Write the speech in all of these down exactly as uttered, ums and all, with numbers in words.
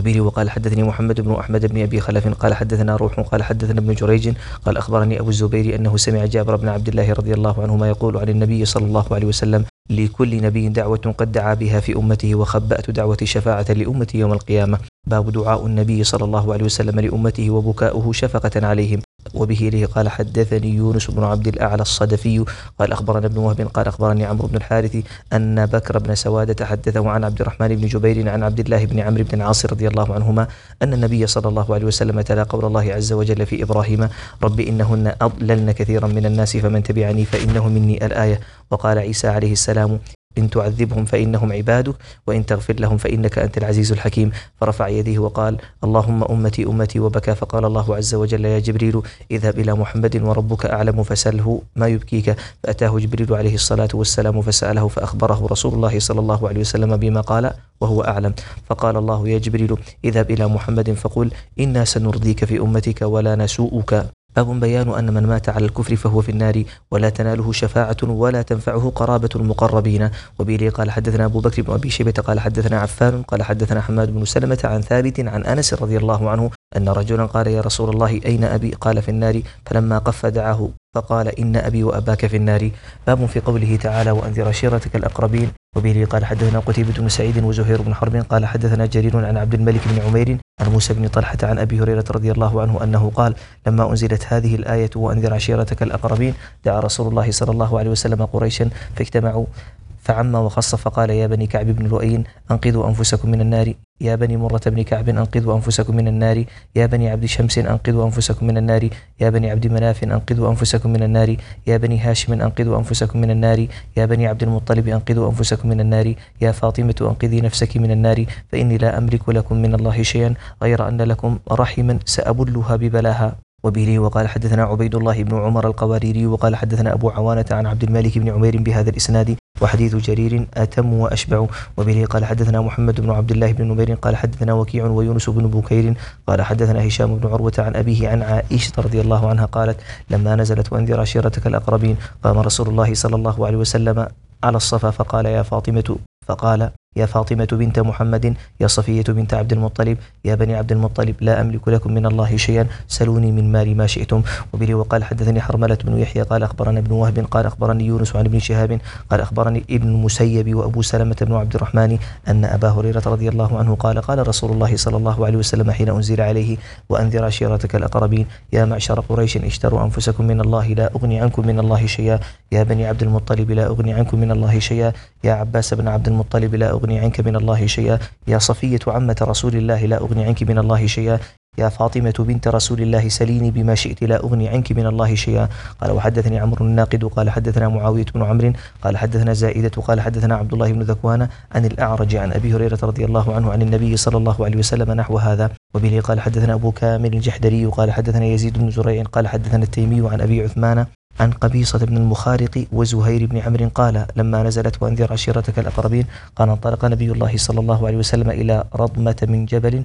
وبه وقال حدثني محمد بن أحمد بن أبي خلف قال حدثنا روح قال حدثنا ابن جريج قال أخبرني أبو الزبير أنه سمع جابر بن عبد الله رضي الله عنهما يقول عن النبي صلى الله عليه وسلم: لكل نبي دعوة قد دعا بها في أمته، وخبأت دعوة شفاعة لأمتي يوم القيامة. باب دعاء النبي صلى الله عليه وسلم لأمته وبكاؤه شفقة عليهم. وبه إليه قال حدثني يونس بن عبد الأعلى الصدفي قال أخبرنا ابن وهب قال أخبرني عمرو بن الحارث أن بكر بن سوادة حدثه عن عبد الرحمن بن جبير عن عبد الله بن عمرو بن العاص رضي الله عنهما أن النبي صلى الله عليه وسلم تلا قول الله عز وجل في إبراهيم: رب إنهن أضللن كثيرا من الناس فمن تبعني فإنه مني الآية. وقال عيسى عليه السلام: إن تعذبهم فإنهم عبادك وإن تغفر لهم فإنك أنت العزيز الحكيم. فرفع يديه وقال: اللهم أمتي أمتي، وبكى. فقال الله عز وجل: يا جبريل اذهب إلى محمد وربك أعلم فسأله ما يبكيك. فأتاه جبريل عليه الصلاة والسلام فسأله، فأخبره رسول الله صلى الله عليه وسلم بما قال وهو أعلم. فقال الله: يا جبريل اذهب إلى محمد فقل: إنا سنرضيك في أمتك ولا نسوءك. باب بيان أن من مات على الكفر فهو في النار ولا تناله شفاعة ولا تنفعه قرابة المقربين. وبه قال حدثنا أبو بكر بن أبي شيبة قال حدثنا عفان قال حدثنا حماد بن سلمة عن ثابت عن أنس رضي الله عنه أن رجلا قال: يا رسول الله أين أبي؟ قال: في النار. فلما قف دعاه فقال: إن أبي وأباك في النار. باب في قوله تعالى: وأنذر عشيرتك الأقربين. وبه قال حدثنا قتيبة بن سعيد وزهير بن حرب قال حدثنا جرير عن عبد الملك بن عمير عن موسى بن طلحة عن أبي هريرة رضي الله عنه أنه قال: لما أنزلت هذه الآية وأنذر عشيرتك الأقربين دعا رسول الله صلى الله عليه وسلم قريشا فاجتمعوا فعم وخص فقال: يا بني كعب بن لؤي أنقذوا أنفسكم من النار، يا بني مرة بن كعب أنقذوا أنفسكم من النار، يا بني عبد شمس أنقذوا أنفسكم من النار، يا بني عبد مناف أنقذوا أنفسكم من النار، يا بني هاشم أنقذوا أنفسكم من النار، يا بني عبد المطلب أنقذوا أنفسكم من النار، يا فاطمة أنقذي نفسك من النار، فإني لا أملك لكم من الله شيئا غير أن لكم رحما سأبلها ببلاها. وبه وقال حدثنا عبيد الله بن عمر القواريري وقال حدثنا أبو عوانة عن عبد الملك بن عمير بهذا الإسناد، وحديث جرير أتم وأشبع. وبه قال حدثنا محمد بن عبد الله بن نمير قال حدثنا وكيع ويونس بن بكير قال حدثنا هشام بن عروة عن أبيه عن عائشة رضي الله عنها قالت: لما نزلت وأنذر عشيرتك الأقربين قام رسول الله صلى الله عليه وسلم على الصفا فقال: يا فاطمة فقال يا فاطمة بنت محمد، يا صفية بنت عبد المطلب، يا بني عبد المطلب، لا أملك لكم من الله شيئا، سلوني من مالي ما شئتم. وبه وقال حدثني حرملة بن يحيى قال أخبرنا ابن وهب قال أخبرني يونس عن ابن شهاب قال أخبرني ابن المسيب وأبو سلمة بن عبد الرحمن أن أبا هريرة رضي الله عنه قال: قال رسول الله صلى الله عليه وسلم حين أنزل عليه: وأنذر عشيرتك الأقربين، يا معشر قريش اشتروا أنفسكم من الله لا أغني عنكم من الله شيئا، يا بني عبد المطلب لا أغني عنكم من الله شيئا، يا عباس بن عبد المطلب لا أغني عنك من الله شيئا، يا صفية عمة رسول الله لا أغني عنك من الله شيئا، يا فاطمة بنت رسول الله سليني بما شئت لا أغني عنك من الله شيئا. قال: وحدثني عمرو الناقد قال حدثنا معاوية بن عمرو قال حدثنا زائدة قال حدثنا عبد الله بن ذكوان عن الأعرج عن أبي هريرة رضي الله عنه عن النبي صلى الله عليه وسلم نحو هذا. وبه قال حدثنا أبو كامل الجحدري قال حدثنا يزيد بن زريع قال حدثنا التيمي عن أبي عثمان عن قبيصة بن المخارق وزهير بن عمرو قال: لما نزلت وأنذر عشيرتك الأقربين قال: انطلق نبي الله صلى الله عليه وسلم إلى رضمة من جبل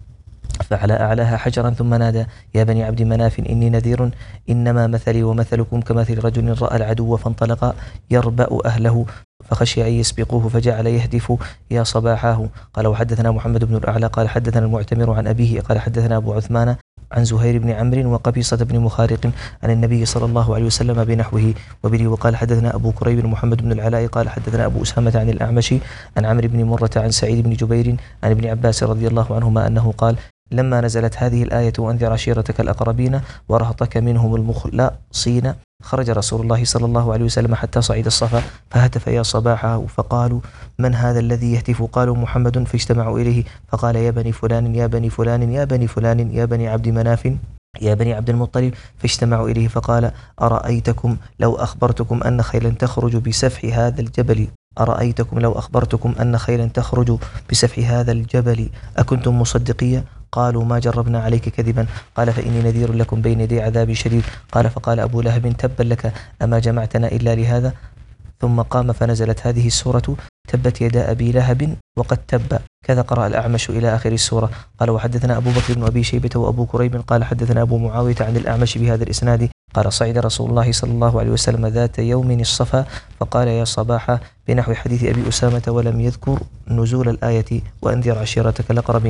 فعلى أعلاها حجرا ثم نادى: يا بني عبد مناف إني نذير، إنما مثلي ومثلكم كمثل رجل رأى العدو فانطلق يربأ أهله فخشي أن يسبقوه فجعل يهدف يا صباحاه. قال: وحدثنا محمد بن الأعلى قال حدثنا المعتمر عن أبيه قال حدثنا أبو عثمان عن زهير بن عمرو وقبيصة بن مخارق عن النبي صلى الله عليه وسلم بنحوه. وبه وقال حدثنا أبو كريب محمد بن العلاء قال حدثنا أبو أسامة عن الأعمش عن عمرو بن مرة عن سعيد بن جبير عن ابن عباس رضي الله عنهما أنه قال: لما نزلت هذه الآية وأنذر عشيرتك الأقربين ورهطك منهم المخلصين خرج رسول الله صلى الله عليه وسلم حتى صعد الصفا فهتف يا صباحه، فقالوا: من هذا الذي يهتف؟ قالوا: محمد. فاجتمعوا إليه فقال: يا بني فلان يا بني فلان يا بني فلان يا بني عبد مناف يا بني عبد المطلب. فاجتمعوا إليه فقال: أرأيتكم لو أخبرتكم أن خيلا تخرج بسفح هذا الجبل أرأيتكم لو أخبرتكم أن خيلا تخرج بسفح هذا الجبل أكنتم مصدقية؟ قالوا: ما جربنا عليك كذبا. قال: فإني نذير لكم بين يدي عذاب شديد. قال: فقال أبو لهب: تبا لك، أما جمعتنا إلا لهذا؟ ثم قام فنزلت هذه السورة: تبت يدا أبي لهب وقد تب. كذا قرأ الأعمش إلى آخر السورة. قال: وحدثنا أبو بكر بن أبي شيبة وأبو كريب قال حدثنا أبو معاوية عن الأعمش بهذا الإسناد قال: صعد رسول الله صلى الله عليه وسلم ذات يوم الصفا فقال: يا صباحا بنحو حديث أبي أسامة ولم يذكر نزول الآية وأنذر عشيرتك الأقربين.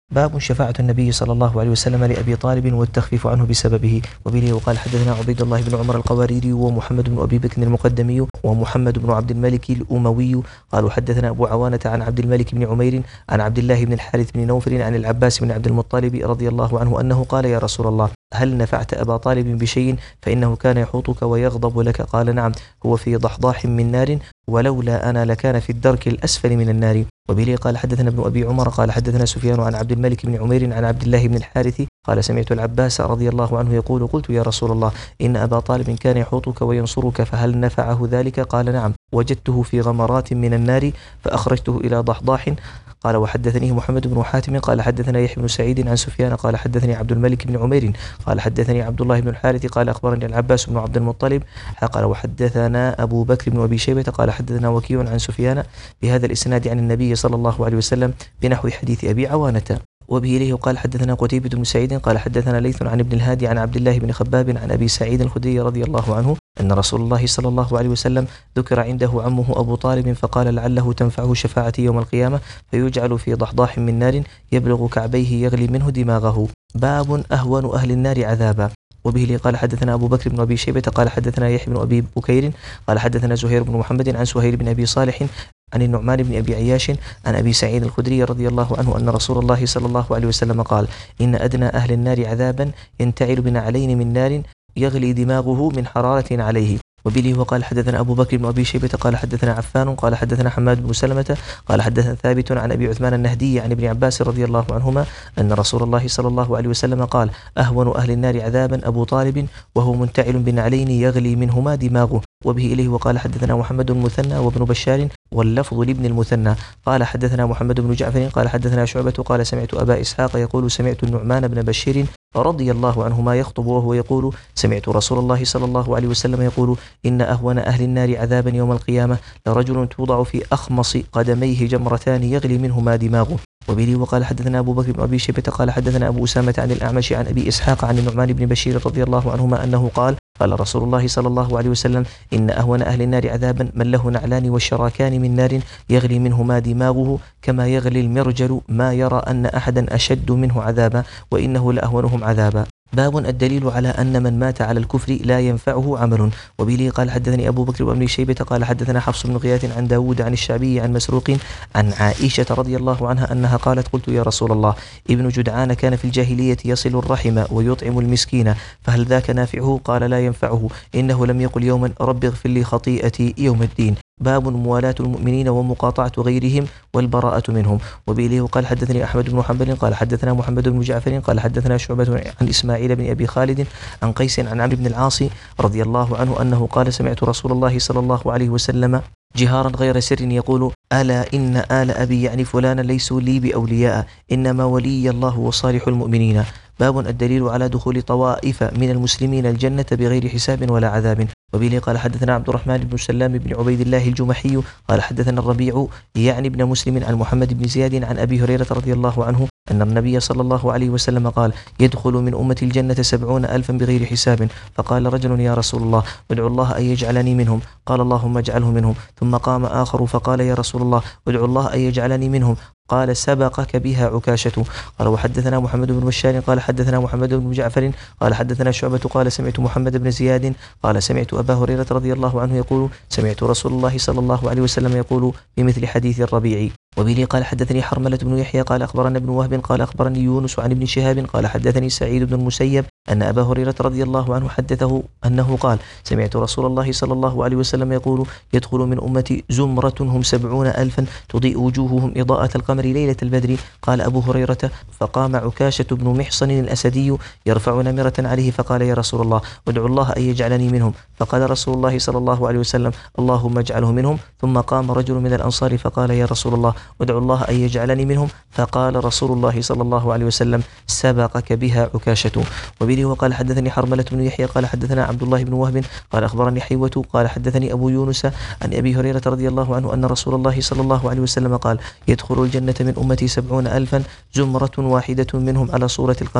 باب شفاعة النبي صلى الله عليه وسلم لأبي طالب والتخفيف عنه بسببه. وبه وقال حدثنا عبيد الله بن عمر القواريري ومحمد بن أبي بكر المقدمي ومحمد بن عبد الملك الأموي قالوا حدثنا أبو عوانة عن عبد الملك بن عمير عن عبد الله بن الحارث بن نوفل عن العباس بن عبد المطلب رضي الله عنه أنه قال يا رسول الله هل نفعت أبا طالب بشيء فإنه كان يحوطك ويغضب لك؟ قال نعم، هو في ضحضاح من نار ولولا أنا لكان في الدرك الأسفل من النار. وبه قال حدثنا ابن أبي عمر قال حدثنا سفيان عن عبد الملك بن عمير عن عبد الله بن الحارث قال سمعت العباس رضي الله عنه يقول قلت يا رسول الله إن أبا طالب كان يحوطك وينصرك فهل نفعه ذلك؟ قال نعم، وجدته في غمرات من النار فأخرجته إلى ضحضاح. قال وحدثني محمد بن حاتم قال حدثنا يحيى بن سعيد عن سفيان قال حدثني عبد الملك بن عمير قال حدثني عبد الله بن الحارث قال أخبرني العباس بن عبد المطلب قال وحدثنا أبو بكر بن أبي شيبة قال حدثنا وكيع عن سفيان بهذا الإسناد عن النبي صلى الله عليه وسلم بنحو حديث أبي عوانة. وبه إليه قال حدثنا قتيبة بن سعيد قال حدثنا ليث عن ابن الهادي عن عبد الله بن خباب عن أبي سعيد الخدري رضي الله عنه أن رسول الله صلى الله عليه وسلم ذكر عنده عمه أبو طالب فقال لعله تنفعه شفاعتي يوم القيامة فيجعل في ضحضاح من نار يبلغ كعبيه يغلي منه دماغه. باب أهون أهل النار عذابا. وبه لي قال حدثنا أبو بكر بن أبي شيبة قال حدثنا يحيى بن أبي بكير قال حدثنا زهير بن محمد عن سهيل بن أبي صالح عن النعمان بن أبي عياش عن أبي سعيد الخدري رضي الله عنه أن رسول الله صلى الله عليه وسلم قال إن أدنى أهل النار عذابا ينتعل بنعلين من نار يغلي دماغه من حرارة عليه. وبه وقال حدثنا أبو بكر بن أبي شيبة قال حدثنا عفان قال حدثنا حماد بن سلمة قال حدثنا ثابت عن أبي عثمان النهدي عن ابن عباس رضي الله عنهما أن رسول الله صلى الله عليه وسلم قال أهون أهل النار عذابا أبو طالب وهو منتعل بنعلين يغلي منهما دماغه. وبه إليه وقال حدثنا محمد المثنى وابن بشار واللفظ لابن المثنى قال حدثنا محمد بن جعفر قال حدثنا شعبة قال سمعت أبا إسحاق يقول سمعت النعمان بن بشير رضي الله عنهما يخطب وهو يقول سمعت رسول الله صلى الله عليه وسلم يقول إن أهون أهل النار عذابا يوم القيامة لرجل توضع في أخمص قدميه جمرتان يغلي منهما دماغه. وبه وقال حدثنا أبو بكر بن أبي شيبة قال حدثنا أبو أسامة عن الأعمش عن أبي إسحاق عن النعمان بن بشير رضي الله عنهما أنه قال قال رسول الله صلى الله عليه وسلم إن أهون أهل النار عذابا من له نعلان والشراكان من نار يغلي منهما دماغه كما يغلي المرجل ما يرى أن أحدا أشد منه عذابا وإنه لأهونهم عذابا. باب الدليل على أن من مات على الكفر لا ينفعه عمل. وبه قال حدثني أبو بكر بن شيبة قال حدثنا حفص بن غياث عن داود عن الشعبي عن مسروق عن عائشة رضي الله عنها أنها قالت قلت يا رسول الله ابن جدعان كان في الجاهلية يصل الرحم ويطعم المسكين فهل ذاك نافعه؟ قال لا ينفعه، إنه لم يقل يوما رب اغفر لي خطيئتي يوم الدين. باب موالاة المؤمنين ومقاطعة غيرهم والبراءة منهم. وبإليه قال حدثني أحمد بن حنبل قال حدثنا محمد بن جعفر قال حدثنا شعبة عن إسماعيل بن أبي خالد عن قيس عن عمرو بن العاص رضي الله عنه أنه قال سمعت رسول الله صلى الله عليه وسلم جهارا غير سر يقول ألا إن آل أبي يعني فلانا ليسوا لي بأولياء إنما ولي الله وصالح المؤمنين. باب الدليل على دخول طوائف من المسلمين الجنة بغير حساب ولا عذاب. وبه قال حدثنا عبد الرحمن بن سلام بن عبيد الله الجمحي قال حدثنا الربيع يعني ابن مسلم عن محمد بن زياد عن أبي هريرة رضي الله عنه أن النبي صلى الله عليه وسلم قال يدخل من أمة الجنة سبعون ألفا بغير حساب. فقال رجل يا رسول الله ادعو الله أن يجعلني منهم. قال اللهم اجعله منهم. ثم قام آخر فقال يا رسول الله ادعو الله أن يجعلني منهم. قال سبقك بها عكاشة. قال وحدثنا محمد بن بشار قال حدثنا محمد بن جعفر قال حدثنا شعبة قال سمعت محمد بن زياد قال سمعت أبا هريرة رضي الله عنه يقول سمعت رسول الله صلى الله عليه وسلم يقول بمثل حديث الربيع. وبه قال حدثني حرملة بن يحيى قال أخبرنا ابن وهب قال أخبرني يونس عن ابن شهاب قال حدثني سعيد بن المسيب أن أبا هريرة رضي الله عنه حدثه أنه قال سمعت رسول الله صلى الله عليه وسلم يقول يدخل من أمتي زمرة هم سبعون ألفا تضيء وجوههم إضاءة القمر ليلة البدر. قال أبو هريرة فقام عكاشة بن محصن الأسدي يرفع نمرة عليه فقال يا رسول الله ادعو الله أن يجعلني منهم. فقال رسول الله صلى الله عليه وسلم اللهم اجعله منهم. ثم قام رجل من الأنصار فقال يا رسول الله ادعو الله أن يجعلني منهم. فقال رسول الله صلى الله عليه وسلم سبقك بها عكاشة. وبه وقال حدثني حرملة بن يحيى قال حدثنا عبد الله بن وهب قال أخبرني حيوة قال حدثني أبو يونس عن أبي هريرة رضي الله عنه أن رسول الله صلى الله عليه وسلم قال يدخل الجنة من أمتي سبعون ألفا زمرة واحدة منهم على صورة القمر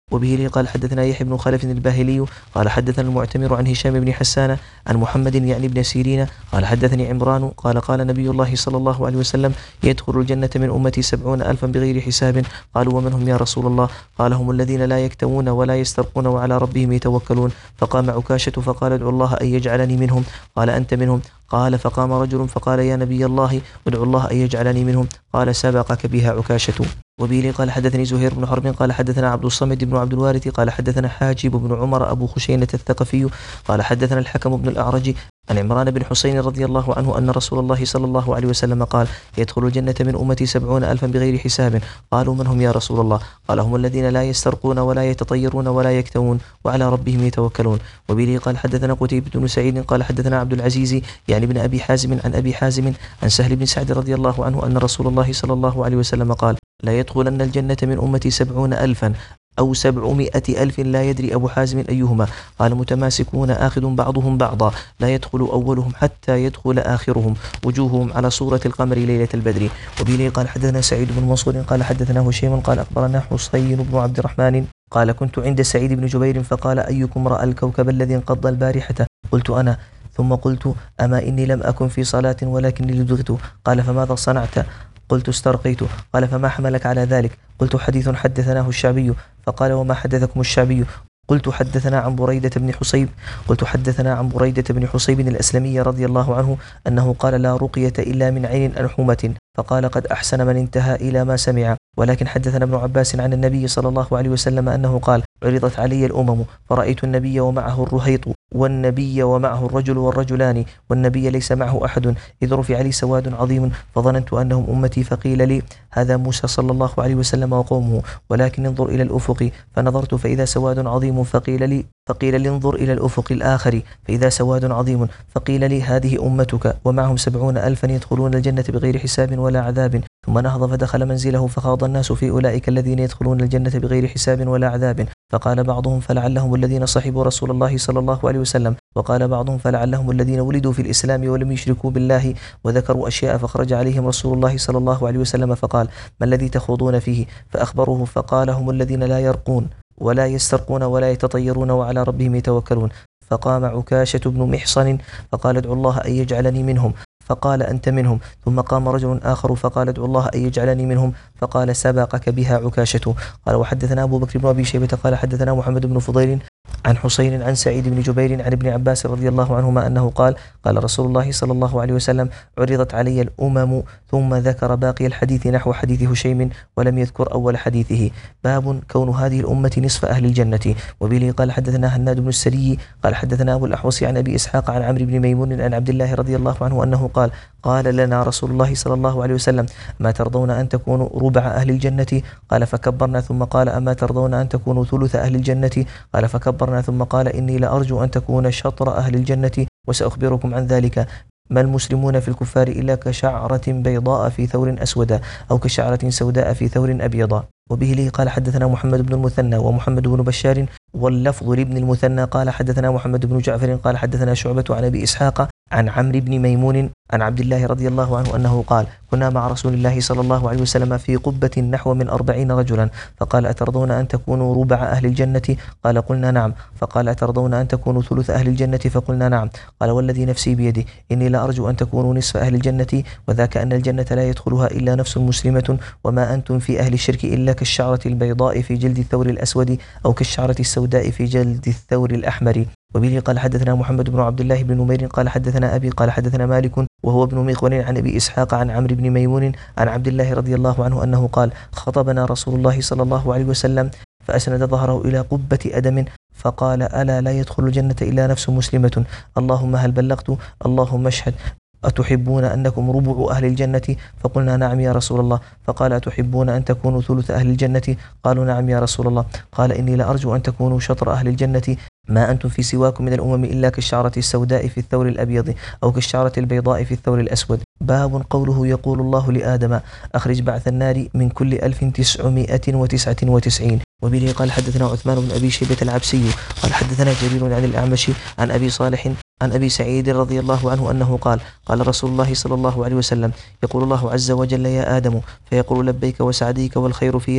وبه لي قال حدثنا يحيى بن خلف الباهلي قال حدثنا المعتمر عن هشام بن حسان عن محمد يعني ابن سيرين قال حدثني عمران قال قال نبي الله صلى الله عليه وسلم يدخل الجنة من أمتي سبعون ألفا بغير حساب. قالوا ومن هم يا رسول الله؟ قال هم الذين لا يكتوون ولا يسترقون وعلى ربهم يتوكلون. فقام عكاشة فقال ادعوا الله أن يجعلني منهم. قال أنت منهم؟ قال فقام رجل فقال يا نبي الله ادعوا الله أن يجعلني منهم. قال سبقك بها عكاشة. وبه قال حدثني زهير بن حرب قال حدثنا عبد الصمد بن عبد الوارث قال حدثنا حاجب بن عمر أبو خشينة الثقفي قال حدثنا الحكم بن الأعرج عن عمران بن حسين رضي الله عنه أن رسول الله صلى الله عليه وسلم قال يدخل الجنة من أمتي سبعون ألفا بغير حساب. قالوا من هم يا رسول الله؟ قال هم الذين لا يسترقون ولا يتطيرون ولا يكتوون وعلى ربهم يتوكلون. وبه قال حدثنا قتيبة بن سعيد قال حدثنا عبد العزيز يعني بن أبي حازم عن أبي حازم عن سهل بن سعد رضي الله عنه أن رسول الله صلى الله عليه وسلم قال لا يدخلن الجنة من أمتي سبعون ألفا أو سبعمائة ألف لا يدري أبو حازم أيهما. قال متماسكون آخذ بعضهم بعضا لا يدخل أولهم حتى يدخل آخرهم وجوههم على صورة القمر ليلة البدر. وبه قال حدثنا سعيد بن منصور قال حدثنا هشيم قال أخبرنا حسين بن عبد الرحمن قال كنت عند سعيد بن جبير فقال أيكم رأى الكوكب الذي انقض البارحة؟ قلت أنا. ثم قلت أما إني لم أكن في صلاة ولكني لدغت. قال فماذا صنعت؟ قلت استرقيت. قال فما حملك على ذلك؟ قلت حديث حدثناه الشعبي. فقال وما حدثكم الشعبي؟ قلت حدثنا عن بريدة بن حصيب قلت حدثنا عن بريدة بن حصيب الأسلمي رضي الله عنه أنه قال لا رقية إلا من عين أنحومة. فقال قد أحسن من انتهى إلى ما سمع. ولكن حدثنا ابن عباس عن النبي صلى الله عليه وسلم أنه قال عرضت علي الأمم فرأيت النبي ومعه الرهيط والنبي ومعه الرجل والرجلان والنبي ليس معه أحد إذ رفع لي سواد عظيم فظننت أنهم أمتي فقيل لي هذا موسى صلى الله عليه وسلم وقومه ولكن انظر إلى الأفق فنظرت فإذا سواد عظيم فقيل لي فقيل لي انظر إلى الأفق الآخر فإذا سواد عظيم فقيل لي هذه أمتك ومعهم سبعون ألفا يدخلون الجنة بغير حساب ولا عذاب. ثم نهض فدخل منزله فخاض الناس في أولئك الذين يدخلون الجنة بغير حساب ولا عذاب. فقال بعضهم فلعلهم الذين صحبوا رسول الله صلى الله عليه وسلم وقال بعضهم فلعلهم الذين ولدوا في الإسلام ولم يشركوا بالله وذكروا أشياء فخرج عليهم رسول الله صلى الله عليه وسلم فقال ما الذي تخوضون فيه؟ فأخبروه فقال هم الذين لا يرقون ولا يسترقون ولا يتطيرون وعلى ربهم يتوكلون. فقام عكاشة بن محصن فقال ادعوا الله أن يجعلني منهم. فقال أنت منهم. ثم قام رجل آخر فقال ادعوا الله أن يجعلني منهم. فقال سبقك بها عكاشة. قال وحدثنا أبو بكر بن أبي شيبة قال حدثنا محمد بن فضيل عن حسين عن سعيد بن جبير عن ابن عباس رضي الله عنهما أنه قال قال رسول الله صلى الله عليه وسلم عرضت علي الأمم ثم ذكر باقي الحديث نحو حديث هشيم ولم يذكر أول حديثه. باب كون هذه الأمة نصف أهل الجنة. وبه قال حدثنا هناد بن السري قال حدثنا أبو الأحوص عن أبي إسحاق عن عمرو بن ميمون عن عبد الله رضي الله عنه أنه قال قال لنا رسول الله صلى الله عليه وسلم ما ترضون أن تكونوا ربع أهل الجنة؟ قال فكبرنا. ثم قال أما ترضون أن تكونوا ثلث أهل الجنة؟ قال فكبرنا. ثم قال إني لأرجو أن تكون شطر أهل الجنة وسأخبركم عن ذلك. ما المسلمون في الكفار إلا كشعرة بيضاء في ثور أسود أو كشعرة سوداء في ثور أبيض. وبه لي قال حدثنا محمد بن المثنى ومحمد بن بشار واللفظ لابن المثنى قال حدثنا محمد بن جعفر قال حدثنا شعبة عن أبي إسحاق عن عمرو بن ميمون عن عبد الله رضي الله عنه أنه قال كنا مع رسول الله صلى الله عليه وسلم في قبة نحو من أربعين رجلا فقال أترضون أن تكونوا ربع أهل الجنة؟ قال قلنا نعم. فقال أترضون أن تكونوا ثلث أهل الجنة؟ فقلنا نعم. قال والذي نفسي بيده إني لأرجو أن تكونوا نصف أهل الجنة وذاك أن الجنة لا يدخلها إلا نفس مسلمة وما أنتم في أهل الشرك إلا كالشعرة البيضاء في جلد الثور الأسود أو كالشعرة السوداء في جلد الثور الأحمر. وبه قال حدثنا محمد بن عبد الله بن نمير قال حدثنا أبي قال حدثنا مالك وهو ابن مغول عن أبي إسحاق عن عمرو بن ميمون عن عبد الله رضي الله عنه أنه قال خطبنا رسول الله صلى الله عليه وسلم فأسند ظهره إلى قبة أدم فقال ألا لا يدخل الجنة إلا نفس مسلمة اللهم هل بلغت اللهم اشهد أتحبون أنكم ربع أهل الجنة؟ فقلنا نعم يا رسول الله. فقال أتحبون أن تكونوا ثلث أهل الجنة؟ قالوا نعم يا رسول الله. قال إني لأرجو أن تكونوا شطر أهل الجنة ما أنتم في سواكم من الأمم إلا كالشعرة السوداء في الثور الأبيض أو كالشعرة البيضاء في الثور الأسود. باب قوله يقول الله لآدم أخرج بعث النار من كل ألف تسعمائة وتسعة وتسعين. وبه قال حدثنا عثمان بن أبي شيبة العبسي قال حدثنا جرير عن الأعمش عن أبي صالح عن أبي سعيد رضي الله عنه أنه قال قال رسول الله صلى الله عليه وسلم يقول الله عز وجل يا آدم فيقول لبيك وسعديك والخير في يديك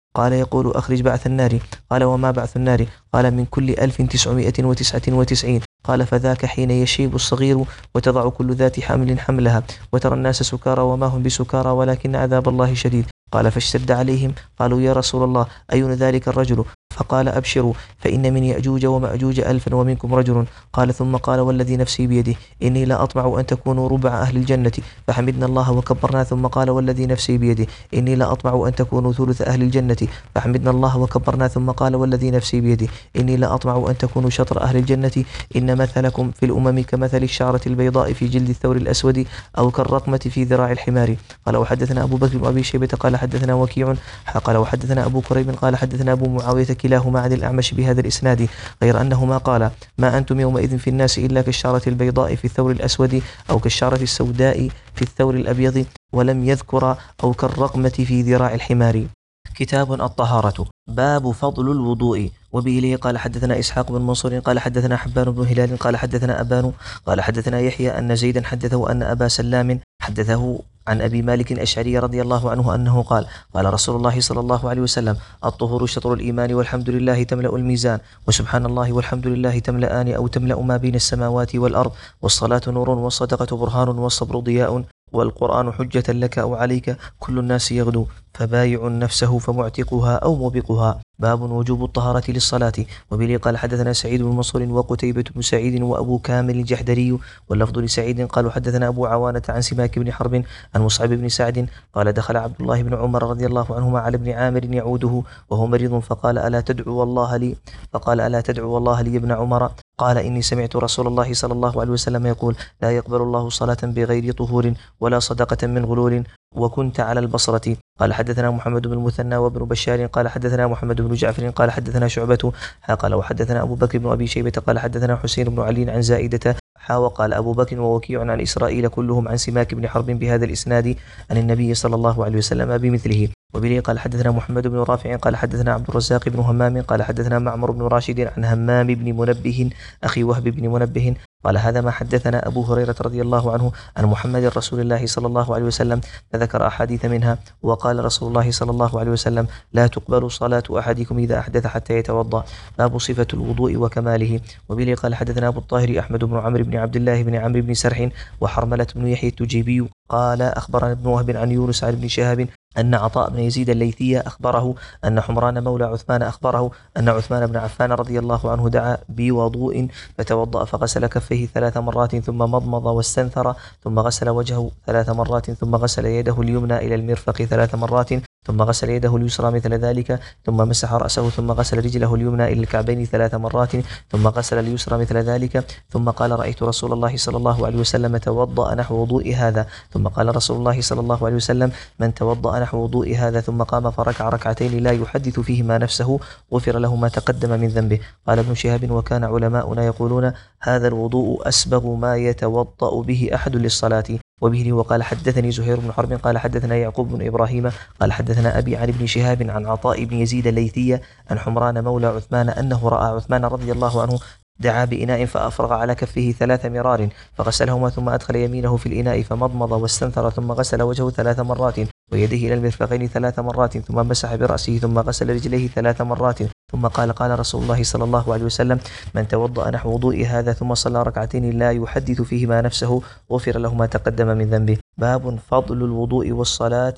قال يقول أخرج بعث النار. قال وما بعث النار؟ قال من كل ألف تسعمائة وتسعة وتسعين. قال فذاك حين يشيب الصغير وتضع كل ذات حمل حملها وترى الناس سكارى وما هم بسكارى ولكن عذاب الله شديد. قال فاشتد عليهم. قالوا يا رسول الله أين ذلك الرجل؟ فقال أبشروا فإن من يأجوج ومأجوج ألفا ومنكم رجل. قال ثم قال والذي نفسي بيده إني لا أطمع أن تكونوا ربع أهل الجنة. فحمدنا الله وكبرنا. ثم قال والذي نفسي بيده إني لا أطمع أن تكونوا ثلث أهل الجنة. فحمدنا الله وكبرنا. ثم قال والذي نفسي بيده إني لا أطمع أن تكونوا شطر أهل الجنة. إن مثلكم في الأمم كمثل الشعرة البيضاء في جلد الثور الأسود أو كالرقمة في ذراع الحمار. قال وحدثنا أبو بكر وأبي شيبة قال حدثنا وكيع قال وحدثنا أبو كريب قال حدثنا أبو معاوية كلاهما عن الأعمش بهذا الإسناد غير أنهما قال ما أنتم يومئذ في الناس إلا كالشعرة البيضاء في الثور الأسود أو كالشعرة السوداء في الثور الأبيض، ولم يذكر أو كالرقمة في ذراع الحمار. كتاب الطهارة. باب فضل الوضوء. وبه لي قال حدثنا إسحاق بن منصور قال حدثنا حبان بن هلال قال حدثنا أبان قال حدثنا يحيى أن زيدا حدثه أن أبا سلام حدثه عن أبي مالك الأشعري رضي الله عنه أنه قال قال رسول الله صلى الله عليه وسلم الطهور شطر الإيمان والحمد لله تملأ الميزان وسبحان الله والحمد لله تملأان أو تملأ ما بين السماوات والأرض والصلاة نور والصدقة برهان والصبر ضياء والقرآن حجة لك أو عليك كل الناس يغدو فبايع نفسه فمعتقها أو موبقها. باب وجوب الطهارة للصلاة. وبه قال حدثنا سعيد بن منصور وقتيبة بن سعيد وأبو كامل الجحدري واللفظ لسعيد قالوا حدثنا أبو عوانة عن سماك بن حرب عن مصعب بن سعد قال دخل عبد الله بن عمر رضي الله عنهما على ابن عامر يعوده وهو مريض فقال ألا تدعو الله لي فقال ألا تدعو الله لي ابن عمر قال إني سمعت رسول الله صلى الله عليه وسلم يقول لا يقبل الله صلاة بغير طهور ولا صدقة من غلول وكنت على البصرة. قال حدثنا محمد بن المثنى وابن بشار قال حدثنا محمد بن جعفر قال حدثنا شعبة قال وحدثنا أبو بكر بن أبي شيبة قال حدثنا حسين بن علي عن زائدة وقال أبو بكر ووكيع عن إسرائيل كلهم عن سماك بن حرب بهذا الإسناد عن النبي صلى الله عليه وسلم بمثله. وبه قال حدثنا محمد بن رافع قال حدثنا عبد الرزاق بن همام قال حدثنا معمر بن راشد عن همام بن منبه أخي وهب بن منبه قال هذا ما حدثنا أبو هريرة رضي الله عنه عن محمد رسول الله صلى الله عليه وسلم فذكر أحاديث منها وقال رسول الله صلى الله عليه وسلم لا تقبل صلاة أحدكم إذا أحدث حتى يتوضأ. باب صفة الوضوء وكماله. وبه قال حدثنا أبو الطاهر أحمد بن عمرو بن عبد الله بن عمرو بن سرح وحرملة بن يحيى التجيبي قال أخبرنا ابن وهب عن يونس عن ابن شهاب أن عطاء بن يزيد الليثي أخبره أن حمران مولى عثمان أخبره أن عثمان بن عفان رضي الله عنه دعا بوضوء فتوضأ فغسل كفيه ثلاث مرات ثم مضمض واستنثر ثم غسل وجهه ثلاث مرات ثم غسل يده اليمنى إلى المرفق ثلاث مرات ثم غسل يده اليسرى مثل ذلك ثم مسح رأسه ثم غسل رجله اليمنى إلى الكعبين ثلاث مرات ثم غسل اليسرى مثل ذلك ثم قال رأيت رسول الله صلى الله عليه وسلم توضأ نحو وضوء هذا ثم قال رسول الله صلى الله عليه وسلم من توضأ نحو وضوء هذا ثم قام فركع ركعتين لا يحدث فيهما نفسه غفر له ما تقدم من ذنبه. قال ابن شهاب وكان علماؤنا يقولون هذا الوضوء أسبغ ما يتوضأ به أحد للصلاة. وبه وقال حدثني زهير بن حرب قال حدثنا يعقوب بن إبراهيم قال حدثنا أبي عن ابن شهاب عن عطاء بن يزيد الليثي عن حمران مولى عثمان أنه رأى عثمان رضي الله عنه دعا بإناء فأفرغ على كفه ثلاث مرار فغسلهما ثم أدخل يمينه في الإناء فمضمض واستنثر ثم غسل وجهه ثلاث مرات ويديه إلى المرفقين ثلاث مرات ثم مسح برأسه ثم غسل رجليه ثلاث مرات ثم قال قال رسول الله صلى الله عليه وسلم من توضأ نحو وضوء هذا ثم صلى ركعتين لا يحدث فيهما نفسه غفر له ما تقدم من ذنبه. باب فضل الوضوء والصلاة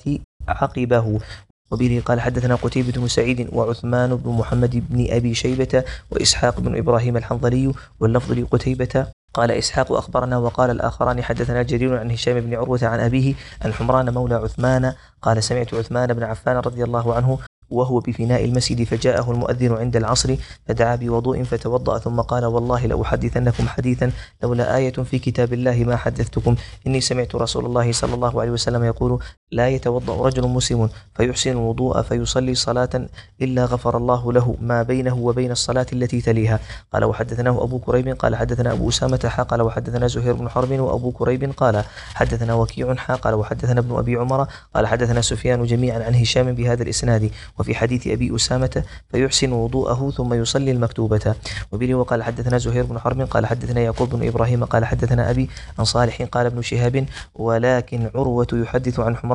عقبه. وبه قال حدثنا قتيبة بن سعيد وعثمان بن محمد بن أبي شيبة وإسحاق بن إبراهيم الحنظلي واللفظ لقتيبة قال إسحاق أخبرنا وقال الآخران حدثنا جرير عن هشام بن عروة عن أبيه عن حمران مولى عثمان قال سمعت عثمان بن عفان رضي الله عنه وهو بفناء المسجد فجاءه المؤذن عند العصر فدعا بوضوء فتوضأ ثم قال والله لأحدثنكم حديثا لولا آية في كتاب الله ما حدثتكم إني سمعت رسول الله صلى الله عليه وسلم يقول لا يتوضأ رجل مسلم فيحسن الوضوء فيصلي صلاة إلا غفر الله له ما بينه وبين الصلاة التي تليها. قال وحدثناه أبو كريب قال حدثنا أبو أسامة حا قال وحدثنا زهير بن حرب وأبو كريب قال حدثنا وكيع حا قال وحدثنا ابن أبي عمر قال حدثنا سفيان جميعا عن هشام بهذا الإسناد وفي حديث أبي أسامة فيحسن وضوءه ثم يصلي المكتوبة. وبه وقال حدثنا زهير بن حرب قال حدثنا يعقوب بن إبراهيم قال حدثنا أبي عن صالح قال ابن شهاب ولكن عروة يحدث عن حمران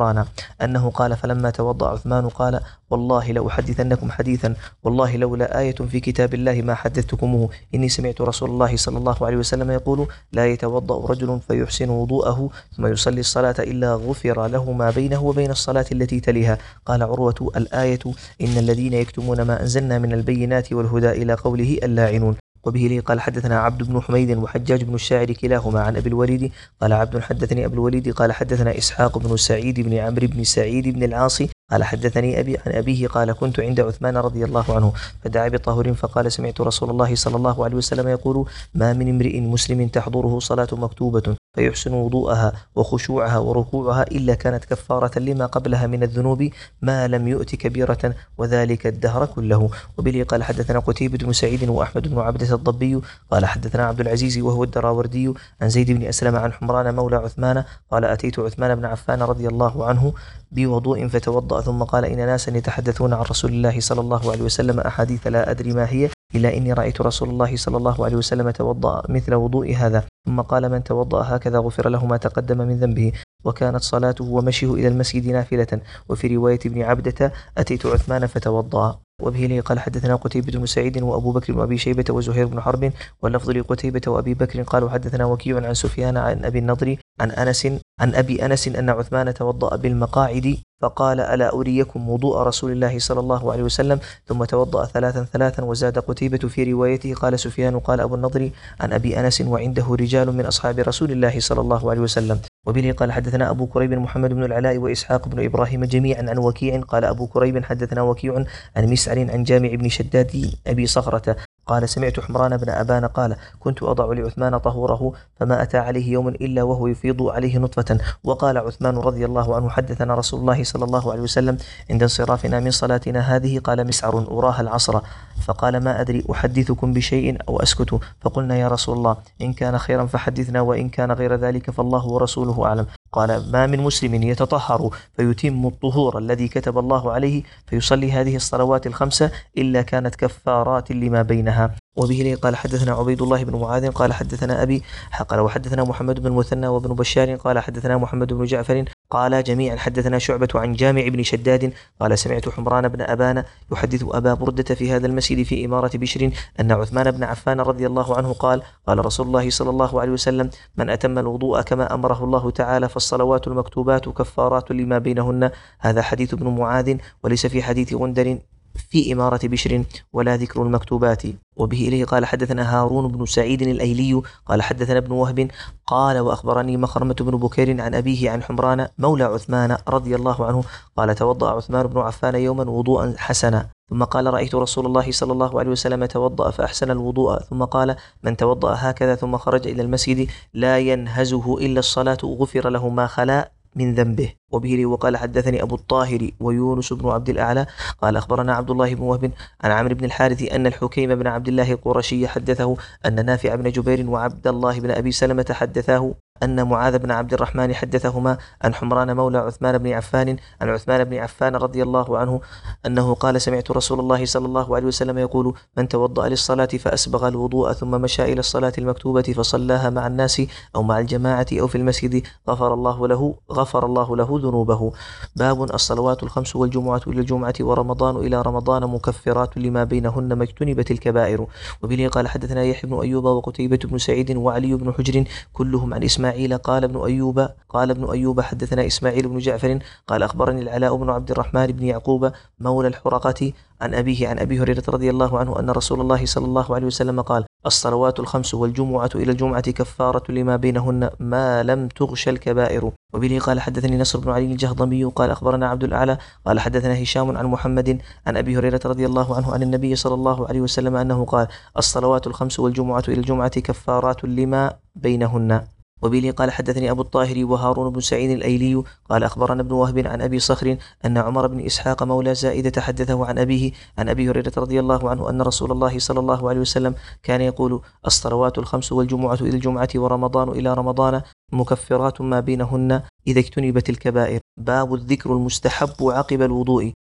حمران أنه قال فلما توضأ عثمان قال والله لأحدثنكم حديثا والله لولا آية في كتاب الله ما حدثتكمه إني سمعت رسول الله صلى الله عليه وسلم يقول لا يتوضأ رجل فيحسن وضوءه ثم يصلي الصلاة إلا غفر له ما بينه وبين الصلاة التي تليها. قال عروة الآية إن الذين يكتمون ما أنزلنا من البينات والهدى إلى قوله اللاعنون. وبه لي قال حدثنا عبد بن حميد وحجاج بن الشاعر كلاهما عن أبي الوليد قال عبد حدثني أبو الوليد قال حدثنا إسحاق بن سعيد بن عمرو بن سعيد بن العاص قال حدثني أبي عن أبيه قال كنت عند عثمان رضي الله عنه فدعا بطهور فقال سمعت رسول الله صلى الله عليه وسلم يقول ما من امرئ مسلم تحضره صلاة مكتوبة فيحسن وضوءها وخشوعها وركوعها إلا كانت كفارة لما قبلها من الذنوب ما لم يؤت كبيرة وذلك الدهر كله. وبه قال حدثنا قتيبة بن سعيد وأحمد بن عبدة الضبي قال حدثنا عبد العزيز وهو الدراوردي عن زيد بن أسلم عن حمران مولى عثمان قال أتيت عثمان بن عفان رضي الله عنه بوضوء فتوضأ ثم قال إن ناسا يتحدثون عن رسول الله صلى الله عليه وسلم أحاديث لا أدري ما هي إلا إني رأيت رسول الله صلى الله عليه وسلم توضأ مثل وضوء هذا ثم قال من توضأ هكذا غفر له ما تقدم من ذنبه وكانت صلاته ومشيه إلى المسجد نافلة. وفي رواية ابن عبدة أتيت عثمان فتوضأ. وبه لي قال حدثنا قتيبة بن سعيد وأبو بكر وأبي شيبة وزهير بن حرب واللفظ لقتيبة وأبي بكر قالوا حدثنا وكيع عن سفيان عن أبي النضر عن أنس عن أبي أنس أن عثمان توضأ بالمقاعد فقال ألا أريكم وضوء رسول الله صلى الله عليه وسلم ثم توضأ ثلاثا ثلاثا. وزاد قتيبة في روايته قال سفيان قال أبو النضر عن أبي أنس وعنده رجال من أصحاب رسول الله صلى الله عليه وسلم. وبه قال حدثنا أبو كريب محمد بن العلاء وإسحاق بن إبراهيم جميعا عن وكيع قال أبو كريب حدثنا وكيع عن مسعر عن جامع بن شداد أبي صخرة قال سمعت حمران بن أبان قال كنت أضع لعثمان طهوره فما أتى عليه يوم إلا وهو يفيض عليه نطفة. وقال عثمان رضي الله عنه حدثنا رسول الله صلى الله عليه وسلم عند انصرافنا من صلاتنا هذه قال مسعر أراها العصر فقال ما أدري أحدثكم بشيء أو أسكت فقلنا يا رسول الله إن كان خيرا فحدثنا وإن كان غير ذلك فالله ورسوله أعلم. قال ما من مسلم يتطهر فيتم الطهور الذي كتب الله عليه فيصلي هذه الصلوات الخمسة إلا كانت كفارات لما بينها. وبه لي قال حدثنا عبيد الله بن معاذ قال حدثنا أبي قال وحدثنا محمد بن مثنى وابن بشار قال حدثنا محمد بن جعفر قال جميعا حدثنا شعبة عن جامع بن شداد قال سمعت حمران بن أبان يحدث أبا بردة في هذا المسجد في إمارة بشر أن عثمان بن عفان رضي الله عنه قال قال رسول الله صلى الله عليه وسلم من أتم الوضوء كما أمره الله تعالى فالصلوات المكتوبات كفارات لما بينهن. هذا حديث ابن معاذ وليس في حديث غندر في إمارة بشر ولا ذكر المكتوبات. وبه إليه قال حدثنا هارون بن سعيد الأيلي قال حدثنا ابن وهب قال وأخبرني مخرمة بن بكير عن أبيه عن حمران مولى عثمان رضي الله عنه قال توضأ عثمان بن عفان يوما وضوءا حسنا ثم قال رأيت رسول الله صلى الله عليه وسلم توضأ فأحسن الوضوء ثم قال من توضأ هكذا ثم خرج إلى المسجد لا ينهزه إلا الصلاة غفر له ما خلا من ذنبه. وبه لي وقال حدثني أبو الطاهر ويونس بن عبد الأعلى قال أخبرنا عبد الله بن وهب عن عمرو بن الحارث أن الحكيم بن عبد الله القرشي حدثه أن نافع بن جبير وعبد الله بن أبي سلمة حدثاه أن معاذ بن عبد الرحمن حدثهما عن حمران مولى عثمان بن عفان عن عثمان بن عفان رضي الله عنه أنه قال سمعت رسول الله صلى الله عليه وسلم يقول من توضأ للصلاة فأسبغ الوضوء ثم مشى إلى الصلاة المكتوبة فصلاها مع الناس أو مع الجماعة أو في المسجد غفر الله له غفر الله له ذنوبه. باب الصلوات الخمس والجمعة إلى الجمعة ورمضان إلى رمضان مكفرات لما بينهن ما اجتنبت الكبائر. وبه قال حدثنا يحيى بن أيوب وقتيبة بن سعيد وعلي بن حجر كلهم عن إسماعيل قال ابن أيوب قال ابن أيوب حدثنا إسماعيل بن جعفر قال أخبرني العلاء بن عبد الرحمن بن يعقوب مولى الحرقة عن أبيه عن أبي هريرة رضي الله عنه أن رسول الله صلى الله عليه وسلم قال الصلوات الخمس والجمعة إلى الجمعة كفارة لما بينهن ما لم تغش الكبائر. وبه قال حدثني نصر بن علي الجهضمي قال أخبرنا عبد الأعلى قال حدثنا هشام عن محمد عن أبي هريرة رضي الله عنه عن النبي صلى الله عليه وسلم أنه قال الصلوات الخمس والجمعة إلى الجمعة كفارات لما بينهن. وبه قال حدثني أبو الطاهر وهارون بن سعيد الأيلي قال أخبرنا ابن وهب عن أبي صخر أن عمر بن إسحاق مولى زائدة حدثه عن أبيه عن أبي هريرة رضي الله عنه أن رسول الله صلى الله عليه وسلم كان يقول الصلوات الخمس والجمعة إلى الجمعة ورمضان إلى رمضان مكفرات ما بينهن إذا اجتنبت الكبائر. باب الذكر المستحب عقب الوضوء.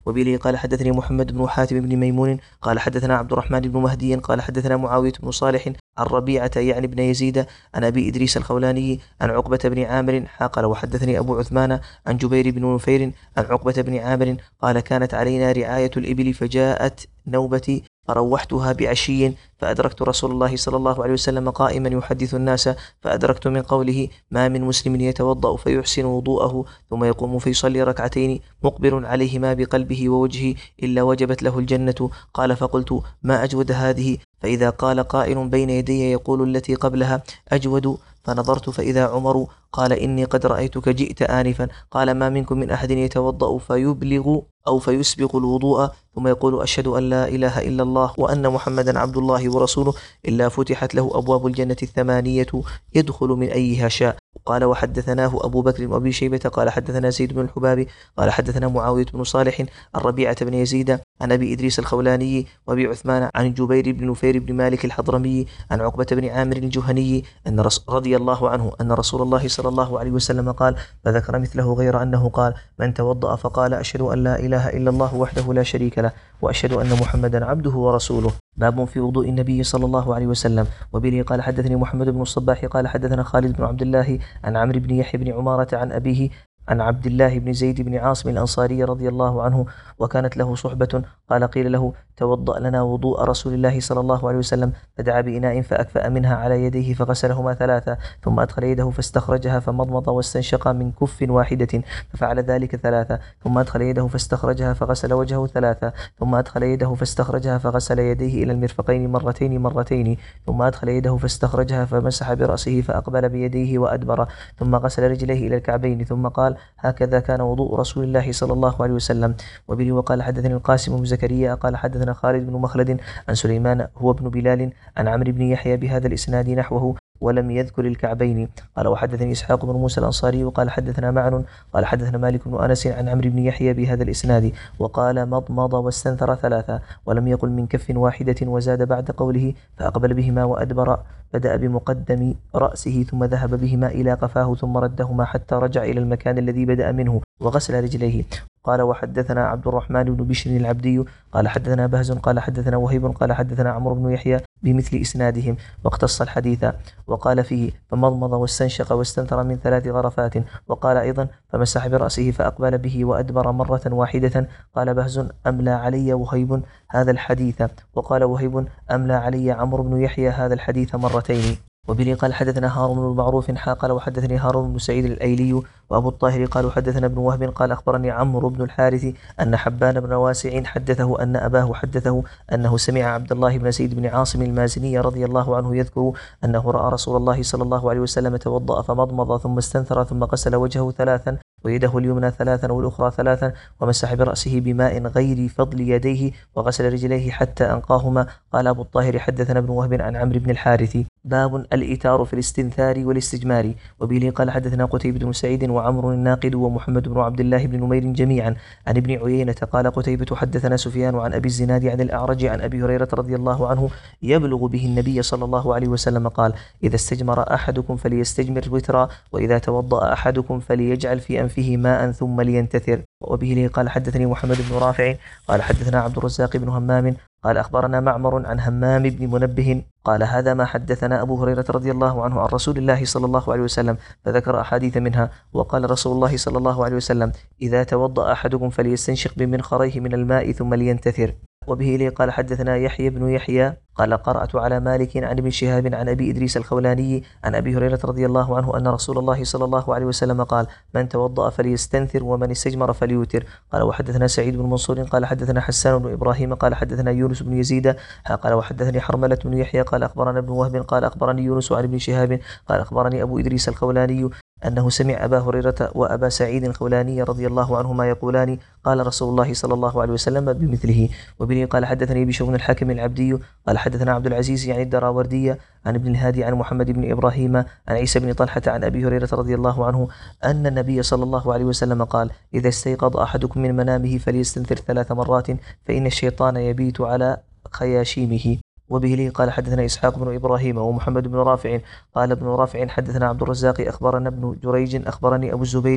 وبه قال حدثني محمد بن حاتم بن ميمون قال حدثنا عبد الرحمن بن مهدي قال حدثنا معاوية بن صالح عن ربيعة يعني بن يزيد عن أبي إدريس الخولاني عن عقبة بن عامر قال وحدثني أبو عثمان عن جبير بن نفير عن عقبة بن عامر قال كانت علينا رعاية الإبل فجاءت نوبتي فروحتها بعشي فأدركت رسول الله صلى الله عليه وسلم قائما يحدث الناس فأدركت من قوله ما من مسلم يتوضأ فيحسن وضوءه ثم يقوم فيصلي ركعتين مقبل عليهما بقلبه ووجهه إلا وجبت له الجنة. قال فقلت ما أجود هذه؟ فإذا قال قائل بين يدي يقول التي قبلها أجود، فنظرت فإذا عمر قال إني قد رأيتك جئت آنفا. قال ما منكم من أحد يتوضأ فيبلغ أو فيسبق الوضوء ثم يقول أشهد أن لا إله إلا الله وأن محمدا عبد الله ورسوله إلا فتحت له أبواب الجنة الثمانية يدخل من أيها شاء. قال وحدثناه أبو بكر وأبي شيبة قال حدثنا زيد بن الحباب قال حدثنا معاوية بن صالح عن ربيعة بن يزيد عن أبي إدريس الخولاني وأبي عثمان عن جبير بن نفير بن مالك الحضرمي عن عقبة بن عامر الجهني أن رضي الله عنه أن رسول الله صلى الله عليه وسلم قال فذكر مثله غير أنه قال من توضأ فقال أشهد أن لا إله إلا الله وحده لا شريك له وأشهد أن محمدا عبده ورسوله. باب في وضوء النبي صلى الله عليه وسلم. وبه قال حدثني محمد بن الصباح قال حدثنا خالد بن عبد الله عن عمرو بن يحيى بن عمارة عن أبيه عن عبد الله بن زيد بن عاصم الأنصاري رضي الله عنه وكانت له صحبة قال قيل له توضأ لنا وضوء رسول الله صلى الله عليه وسلم فدعا بإناء فأكفأ منها على يديه فغسلهما ثلاثة ثم أدخل يده فاستخرجها فمضمض واستنشق من كف واحدة ففعل ذلك ثلاثة ثم أدخل يده فاستخرجها فغسل وجهه ثلاثة ثم أدخل يده فاستخرجها فغسل يديه إلى المرفقين مرتين مرتين ثم أدخل يده فاستخرجها فمسح برأسه فأقبل بيديه وأدبر ثم غسل رجليه إلى الكعبين ثم قال هكذا كان وضوء رسول الله صلى الله عليه وسلم. وبه وقال حدثني القاسم بن زكريا قال حدثنا خالد بن مخلد عن سليمان هو ابن بلال عن عمرو بن يحيى بهذا الإسناد نحوه ولم يذكر الكعبين. قال وحدثني إسحاق بن موسى الأنصاري وقال حدثنا معن قال حدثنا مالك بن أنس عن عمرو بن يحيى بهذا الإسناد وقال مضمض واستنثر ثلاثة ولم يقل من كف واحدة وزاد بعد قوله فأقبل بهما وأدبر بدأ بمقدم رأسه ثم ذهب بهما إلى قفاه ثم ردهما حتى رجع إلى المكان الذي بدأ منه وغسل رجليه. قال وحدثنا عبد الرحمن بن بشر العبدي قال حدثنا بهز قال حدثنا وهيب قال حدثنا عمرو بن يحيى بمثل إسنادهم واقتص الحديث وقال فيه فمضمض واستنشق واستنثر من ثلاث غرفات وقال أيضا فمسح برأسه فأقبل به وأدبر مرة واحدة. قال بهز أملى علي وهيب هذا الحديث وقال وهيب أملى علي عمرو بن يحيى هذا الحديث مرتين. وبه قال حدثنا هارون بن معروف قال وحدثني هارون بن سعيد الأيلي وأبو الطاهر قال حدثنا ابن وهب قال أخبرني عمرو بن الحارث أن حبان بن واسع حدثه أن أباه حدثه أنه سمع عبد الله بن زيد بن عاصم المازني رضي الله عنه يذكر أنه رأى رسول الله صلى الله عليه وسلم توضأ فمضمض ثم استنثر ثم غسل وجهه ثلاثا ويده اليمنى ثلاثا والأخرى ثلاثا ومسح برأسه بماء غير فضل يديه وغسل رجليه حتى أنقاهما. قال أبو الطاهر حدثنا ابن وهب عن عمرو بن الحارث. باب الإيتار في الاستنثار والاستجمار. وبه قال حدثنا قتيبة بن سعيد وعمر الناقد ومحمد بن عبد الله بن نمير جميعا عن ابن عيينة قال قتيبة حدثنا سفيان عن أبي الزناد عن الأعرج عن أبي هريرة رضي الله عنه يبلغ به النبي صلى الله عليه وسلم قال إذا استجمر أحدكم فليستجمر وترا وإذا توضأ أحدكم فليجعل في أنفه ماء ثم لينتثر. وبه قال حدثني محمد بن رافع قال حدثنا عبد الرزاق بن همام قال أخبرنا معمر عن همام بن منبه قال هذا ما حدثنا أبو هريرة رضي الله عنه عن رسول الله صلى الله عليه وسلم فذكر أحاديث منها. وقال رسول الله صلى الله عليه وسلم إذا توضأ أحدكم فليستنشق بمنخريه من الماء ثم لينتثر. وبه لي قال حدثنا يحيى بن يحيى قال قرأت على مالك عن ابن شهاب عن أبي إدريس الخولاني عن أبي هريرة رضي الله عنه أن رسول الله صلى الله عليه وسلم قال من توضأ فليستنثر ومن استجمر فليوتر. قال وحدثنا سعيد بن منصور قال حدثنا حسان بن إبراهيم قال حدثنا يونس بن يزيد قال وحدثني حرملة بن يحيى قال أخبرنا ابن وهب قال أخبرني يونس عن ابن شهاب قال أخبرني أبو إدريس الخولاني أنه سمع أبا هريرة وأبا سعيد الخولاني رضي الله عنهما يقولان قال رسول الله صلى الله عليه وسلم بمثله. وبه قال حدثني بشر بن الحاكم العبدي قال حدثنا عبد العزيز يعني الدراوردية عن ابن الهادي عن محمد بن إبراهيم عن عيسى بن طلحة عن أبي هريرة رضي الله عنه أن النبي صلى الله عليه وسلم قال إذا استيقظ أحدكم من منامه فليستنثر ثلاث مرات فإن الشيطان يبيت على خياشيمه. وبه لي قال حدثنا إسحاق بن إبراهيم ومحمد بن رافع قال ابن رافع حدثنا عبد الرزاق أخبرنا ابن جريج أخبرني أبو الزبير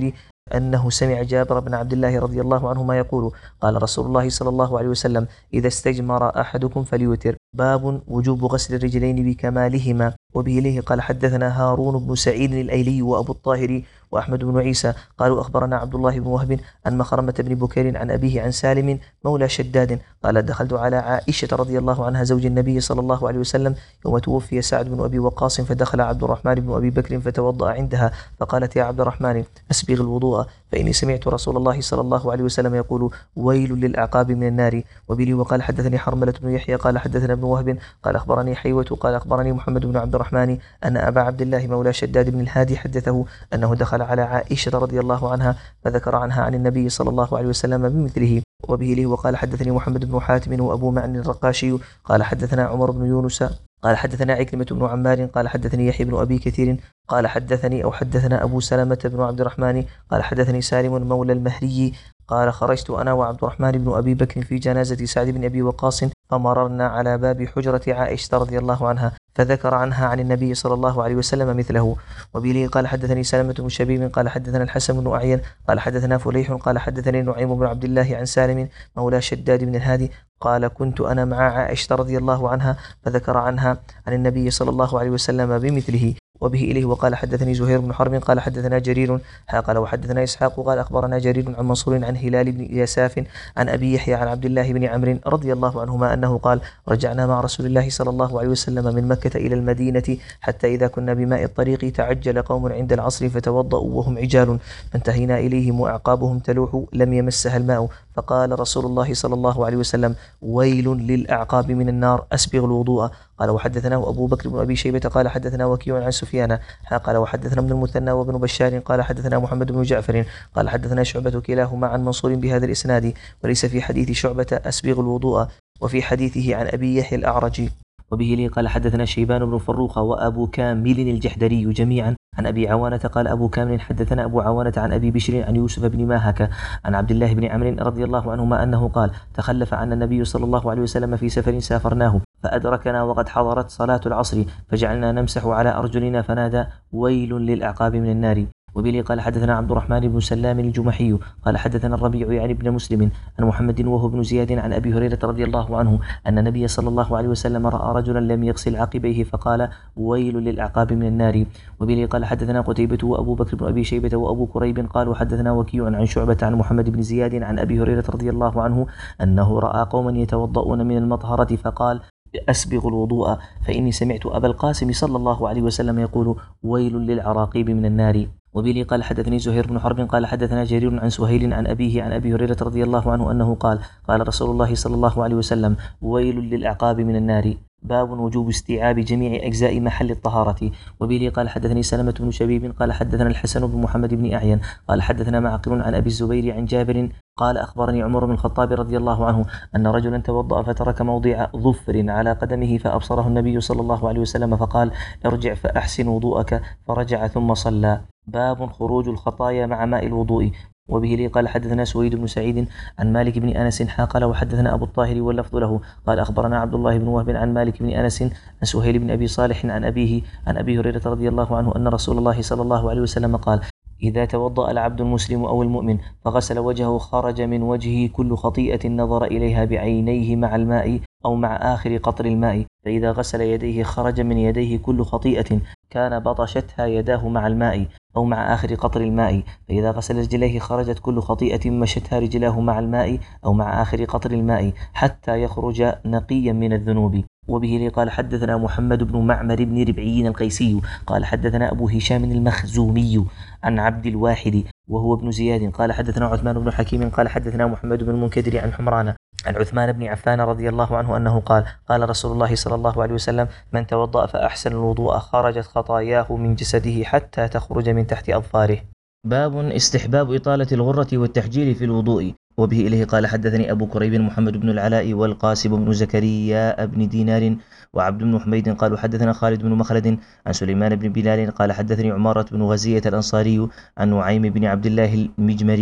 أنه سمع جابر بن عبد الله رضي الله عنهما يقول قال رسول الله صلى الله عليه وسلم إذا استجمر أحدكم فليوتر. باب وجوب غسل الرجلين بكمالهما. وبه إليه قال حدثنا هارون بن سعيد الأيلي وأبو الطاهر وأحمد بن عيسى قالوا أخبرنا عبد الله بن وهب عن مخرمة بن بكير عن أبيه عن سالم مولى شداد قال دخلت على عائشة رضي الله عنها زوج النبي صلى الله عليه وسلم يوم توفي سعد بن أبي وقاص فدخل عبد الرحمن بن أبي بكر فتوضأ عندها فقالت يا عبد الرحمن أسبغ الوضوء فإني سمعت رسول الله صلى الله عليه وسلم يقول ويل للأعقاب من النار. وبلي وقال حدثني حرملة بن يحيى قال حدثنا ابن وهب قال أخبرني حيوة قال أخبرني محمد بن عبد الرحمن أن أبا عبد الله مولى شداد بن الهادي حدثه أنه دخل على عائشة رضي الله عنها فذكر عنها عن النبي صلى الله عليه وسلم بمثله. وبه لي وقال حدثني محمد بن حاتم وأبو معن الرقاشي قال حدثنا عمر بن يونس قال حدثنا عكرمة بن عمار قال حدثني يحيى بن أبي كثير قال حدثني أو حدثنا أبو سلمة بن عبد الرحمن قال حدثني سالم مولى المهري قال خرجت أنا وعبد الرحمن بن أبي بكر في جنازة سعد بن أبي وقاص فمررنا على باب حجرة عائشة رضي الله عنها فذكر عنها عن النبي صلى الله عليه وسلم مثله. وبه قال حدثني سلمة بن شبيب قال حدثنا الحسن بن أعين قال حدثنا فليح قال حدثني نعيم بن عبد الله عن سالم مولى شداد بن الهادي قال كنت أنا مع عائشة رضي الله عنها فذكر عنها عن النبي صلى الله عليه وسلم بمثله. وبه إليه وقال حدثني زهير بن حرب قال حدثنا جرير قال وحدثنا إسحاق قال أخبرنا جرير عن منصور عن هلال بن يساف عن أبي يحيى عن عبد الله بن عمرو رضي الله عنهما أنه قال رجعنا مع رسول الله صلى الله عليه وسلم من مكة إلى المدينة حتى إذا كنا بماء الطريق تعجل قوم عند العصر فتوضأوا وهم عجال فانتهينا إليهم وأعقابهم تلوح لم يمسها الماء فقال رسول الله صلى الله عليه وسلم ويل للأعقاب من النار أسبغ الوضوء. قال وحدثنا أبو بكر بن أبي شيبة قال حدثنا وكيع عن سفيان قال وحدثنا ابن المثنى وابن بشار قال حدثنا محمد بن جعفر قال حدثنا شعبة كلاهما عن منصور بهذا الإسناد وليس في حديث شعبة أسبغ الوضوء وفي حديثه عن أبي يحيى الأعرج. وبه لي قال حدثنا شيبان بن فروخ وأبو كامل الجحدري جميعا عن أبي عوانة قال أبو كامل حدثنا أبو عوانة عن أبي بشر عن يوسف بن ماهك عن عبد الله بن عمرو رضي الله عنهما أنه قال تخلف عنا النبي صلى الله عليه وسلم في سفر سافرناه فأدركنا وقد حضرت صلاة العصر فجعلنا نمسح على أرجلنا فنادى ويل للأعقاب من النار. وبه قال حدثنا عبد الرحمن بن سلام الجمحي قال حدثنا الربيع يعني بن مسلم عن محمد وهو بن زياد عن أبي هريرة رضي الله عنه أن النبي صلى الله عليه وسلم رأى رجلا لم يغسل عقبيه فقال ويل للأعقاب من النار. وبه قال حدثنا قتيبة وأبو بكر بن أبي شيبة وأبو كريب قالوا حدثنا وكيع عن شعبة عن محمد بن زياد عن أبي هريرة رضي الله عنه أنه رأى قوما يتوضؤون من المطهرة فقال أسبغ الوضوء فإني سمعت أبا القاسم صلى الله عليه وسلم يقول ويل للعراقيب من النار. وبه قال حدثني زهير بن حرب قال حدثنا جرير عن سهيل عن أبيه عن أبي هريرة رضي الله عنه أنه قال قال رسول الله صلى الله عليه وسلم ويل للأعقاب من النار. باب وجوب استيعاب جميع أجزاء محل الطهارة. وبه قال حدثني سلمة بن شبيب قال حدثنا الحسن بن محمد بن أعين قال حدثنا معقل عن أبي الزبير عن جابر قال أخبرني عمر بن الخطاب رضي الله عنه أن رجلا توضأ فترك موضع ظفر على قدمه فأبصره النبي صلى الله عليه وسلم فقال ارجع فأحسن وضوءك فرجع ثم صلى. باب خروج الخطايا مع ماء الوضوء. وبه لي قال حدثنا سويد بن سعيد عن مالك بن أنس قال وحدثنا أبو الطاهر واللفظ له قال أخبرنا عبد الله بن وهب عن مالك بن أنس عن سهيل بن أبي صالح عن أبيه عن أبي هريرة رضي الله عنه أن رسول الله صلى الله عليه وسلم قال إذا توضأ العبد المسلم أو المؤمن فغسل وجهه خرج من وجهه كل خطيئة نظر إليها بعينيه مع الماء أو مع آخر قطر الماء فإذا غسل يديه خرج من يديه كل خطيئة كان بطشتها يداه مع الماء أو مع آخر قطر الماء فإذا غسل رجليه خرجت كل خطيئة مشتها رجلاه مع الماء أو مع آخر قطر الماء حتى يخرج نقيا من الذنوب. وبه قال حدثنا محمد بن معمر بن ربعي القيسي قال حدثنا أبو هشام المخزومي عن عبد الواحد وهو ابن زياد قال حدثنا عثمان بن حكيم قال حدثنا محمد بن المنكدر عن حمران عن عثمان بن عفان رضي الله عنه أنه قال قال رسول الله صلى الله عليه وسلم من توضأ فأحسن الوضوء خرجت خطاياه من جسده حتى تخرج من تحت أظفاره. باب استحباب إطالة الغرة والتحجيل في الوضوء. وبه إليه قال حدثني أبو كريب محمد بن العلاء والقاسم بن زكريا بن دينار وعبد بن حميد قالوا حدثنا خالد بن مخلد عن سليمان بن بلال قال حدثني عمارة بن غزية الأنصاري عن نعيم بن عبد الله المجمري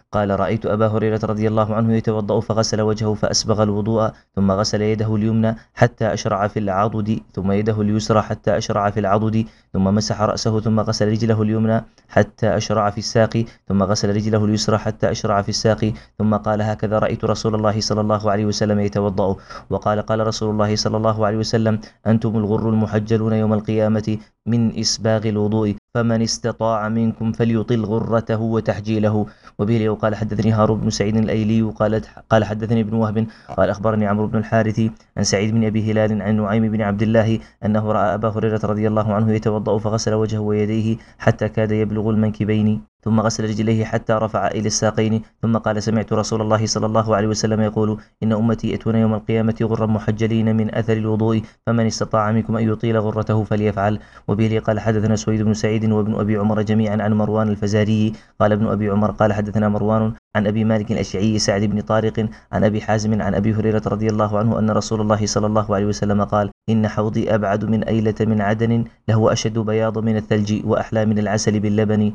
قال رأيت أبا هريرة رضي الله عنه يتوضأ فغسل وجهه فأسبغ الوضوء ثم غسل يده اليمنى حتى أشرع في العضد ثم يده اليسرى حتى أشرع في العضد ثم مسح رأسه ثم غسل رجله اليمنى حتى أشرع في الساق ثم غسل رجله اليسرى حتى أشرع في الساق ثم قال هكذا رأيت رسول الله صلى الله عليه وسلم يتوضأ. وقال قال رسول الله صلى الله عليه وسلم أنتم الغر المحجلون يوم القيامة من إسباغ الوضوء فمن استطاع منكم فليطل غرته وتحجيله. وبه قال حدثني هارون بن سعيد الأيلي قال قال حدثني ابن وهب قال أخبرني عمرو بن الحارث عن سعيد بن أبي هلال عن نعيم بن عبد الله أنه رأى أبا هريرة رضي الله عنه يتوضأ فغسل وجهه ويديه حتى كاد يبلغ المنكبين ثم غسل رجليه حتى رفع إلى الساقين ثم قال سمعت رسول الله صلى الله عليه وسلم يقول إن أمتي يأتون يوم القيامة غرا محجلين من أثر الوضوء فمن استطاع منكم أن يطيل غرته فليفعل. وبه قال حدثنا سويد بن سعيد وابن أبي عمر جميعا عن مروان الفزاري قال ابن أبي عمر قال حدثنا مروان عن أبي مالك الأشعري سعد بن طارق عن أبي حازم عن أبي هريرة رضي الله عنه أن رسول الله صلى الله عليه وسلم قال إن حوضي أبعد من أيلة من عدن له أشد بياض من الثلج وأحلى من العسل باللبن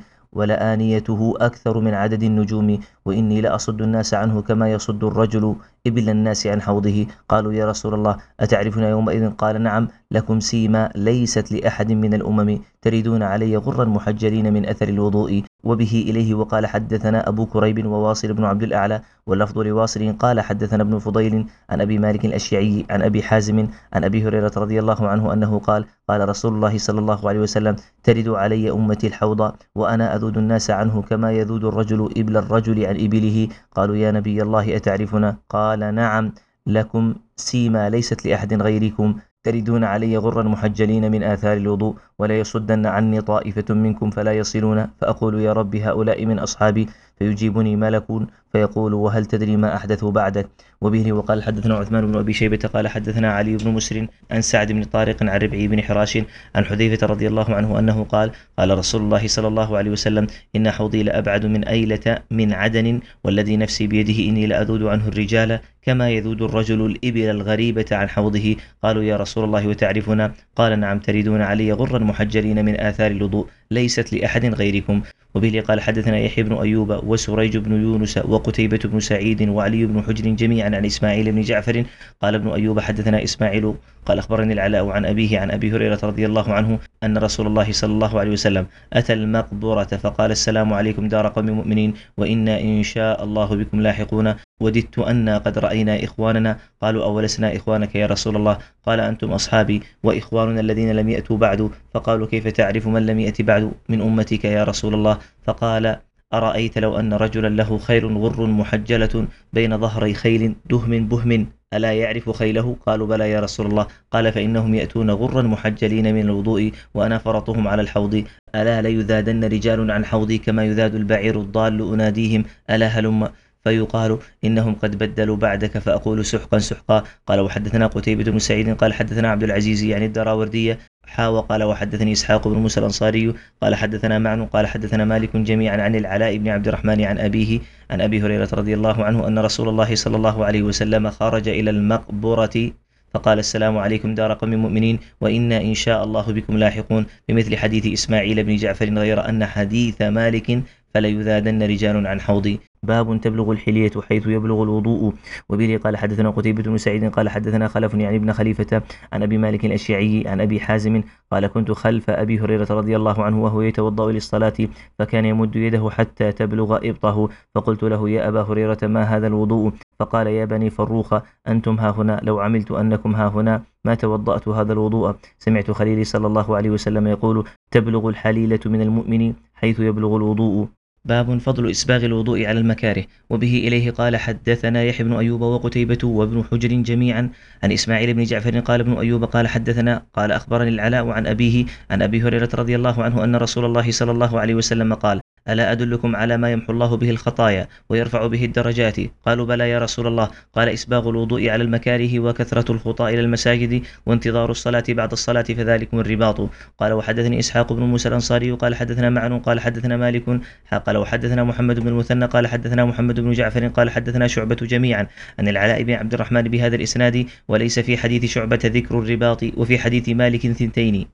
ولآنيته أكثر من عدد النجوم وإني لأصد الناس عنه كما يصد الرجل إبل الناس عن حوضه. قالوا يا رسول الله أتعرفنا يومئذ؟ قال نعم لكم سيما ليست لأحد من الأمم تريدون علي غرا محجلين من أثر الوضوء. وبه إليه وقال حدثنا أبو كريب وواصل بن عبد الأعلى واللفظ لواصل قال حدثنا ابن فضيل عن أبي مالك الأشعري عن أبي حازم عن أبي هريرة رضي الله عنه أنه قال قال رسول الله صلى الله عليه وسلم ترد علي أمتي الحوض وأنا أذود الناس عنه كما يذود الرجل إبل الرجل عن إبله. قالوا يا نبي الله أتعرفنا؟ قال نعم لكم سيما ليست لأحد غيركم تردون علي غرا محجلين من آثار الوضوء ولا يصدن عني طائفة منكم فلا يصلون فأقول يا رب هؤلاء من أصحابي فيجيبني ملك فيقول وهل تدري ما أحدثوا بعدك؟ وبه وقال حدثنا عثمان بن أبي شيبة قال حدثنا علي بن مسر عن سعد بن طارق عن ربعي بن حراش عن حذيفة رضي الله عنه أنه قال قال رسول الله صلى الله عليه وسلم إن حوضي لأبعد من أيلة من عدن والذي نفسي بيده إني لأذود عنه الرجال كما يذود الرجل الإبل الغريبة عن حوضه. قالوا يا رسول الله وتعرفنا؟ قال نعم تريدون علي غرا محجلين من آثار الوضوء ليست لأحد غيركم. وبه قال حدثنا يحيى بن أيوب وسريج بن يونس وقتيبة بن سعيد وعلي بن حجر جميعا عن إسماعيل بن جعفر قال ابن أيوب حدثنا إسماعيل قال أخبرني العلاء عن أبيه عن أبي هريرة رضي الله عنه أن رسول الله صلى الله عليه وسلم أتى المقبرة فقال السلام عليكم دار قوم مؤمنين وإنا إن شاء الله بكم لاحقون وددت أنا قد رأينا إخواننا. قالوا أولسنا إخوانك يا رسول الله؟ قال أنتم أصحابي وإخواننا الذين لم يأتوا بعد. فقالوا كيف تعرف من لم يأت بعد من أمتك يا رسول الله؟ فقال أرأيت لو أن رجلا له خيل غر محجلة بين ظهري خيل دهم بهم ألا يعرف خيله؟ قالوا بلى يا رسول الله. قال فإنهم يأتون غرا محجلين من الوضوء وأنا فرطهم على الحوض ألا ليذادن رجال عن حوضي كما يذاد البعير الضال أناديهم ألا هلم فيقال إنهم قد بدلوا بعدك فأقول سحقا سحقا. قال وحدثنا قتيبة بن سعيد قال حدثنا عبد العزيز يعني الدراوردية حا وقال وحدثني إسحاق بن موسى الأنصاري قال حدثنا معن قال حدثنا مالك جميعا عن العلاء بن عبد الرحمن عن أبيه عن أبي هريرة رضي الله عنه أن رسول الله صلى الله عليه وسلم خرج إلى المقبرة فقال السلام عليكم دار قوم مؤمنين وإنا إن شاء الله بكم لاحقون بمثل حديث إسماعيل بن جعفر غير أن حديث مالك فليذادن رجال عن حوضي. باب تبلغ الحلية حيث يبلغ الوضوء. وبه قال حدثنا قتيبة بن سعيد قال حدثنا خلف يعني ابن خليفة عن أبي مالك الأشعري عن أبي حازم قال كنت خلف أبي هريرة رضي الله عنه وهو يتوضأ للصلاة فكان يمد يده حتى تبلغ إبطه فقلت له يا أبا هريرة ما هذا الوضوء؟ فقال يا بني فروخ أنتم ها هنا لو عملت أنكم ها هنا ما توضأت هذا الوضوء. سمعت خليلي صلى الله عليه وسلم يقول تبلغ الحليلة من المؤمن حيث يبلغ الوضوء. باب فضل إسباغ الوضوء على المكاره. وبه إليه قال حدثنا يحيى بن أيوب وقتيبة وابن حجر جميعا عن إسماعيل بن جعفر قال ابن أيوب قال حدثنا قال أخبرني العلاء عن أبيه عن أبي هريرة رضي الله عنه أن رسول الله صلى الله عليه وسلم قال ألا أدلكم على ما يمحو الله به الخطايا ويرفع به الدرجات؟ قالوا بلى يا رسول الله. قال إسباغ الوضوء على المكاره وكثرة الخطى إلى المساجد وانتظار الصلاة بعد الصلاة فذلكم الرباط. قال وحدثني إسحاق بن موسى الأنصاري قال حدثنا معن قال حدثنا مالك قال وحدثنا محمد بن المثنى قال حدثنا محمد بن جعفر قال حدثنا شعبة جميعا عن العلاء بن عبد الرحمن بهذا الإسناد وليس في حديث شعبة ذكر الرباط وفي حديث مالك ثنتين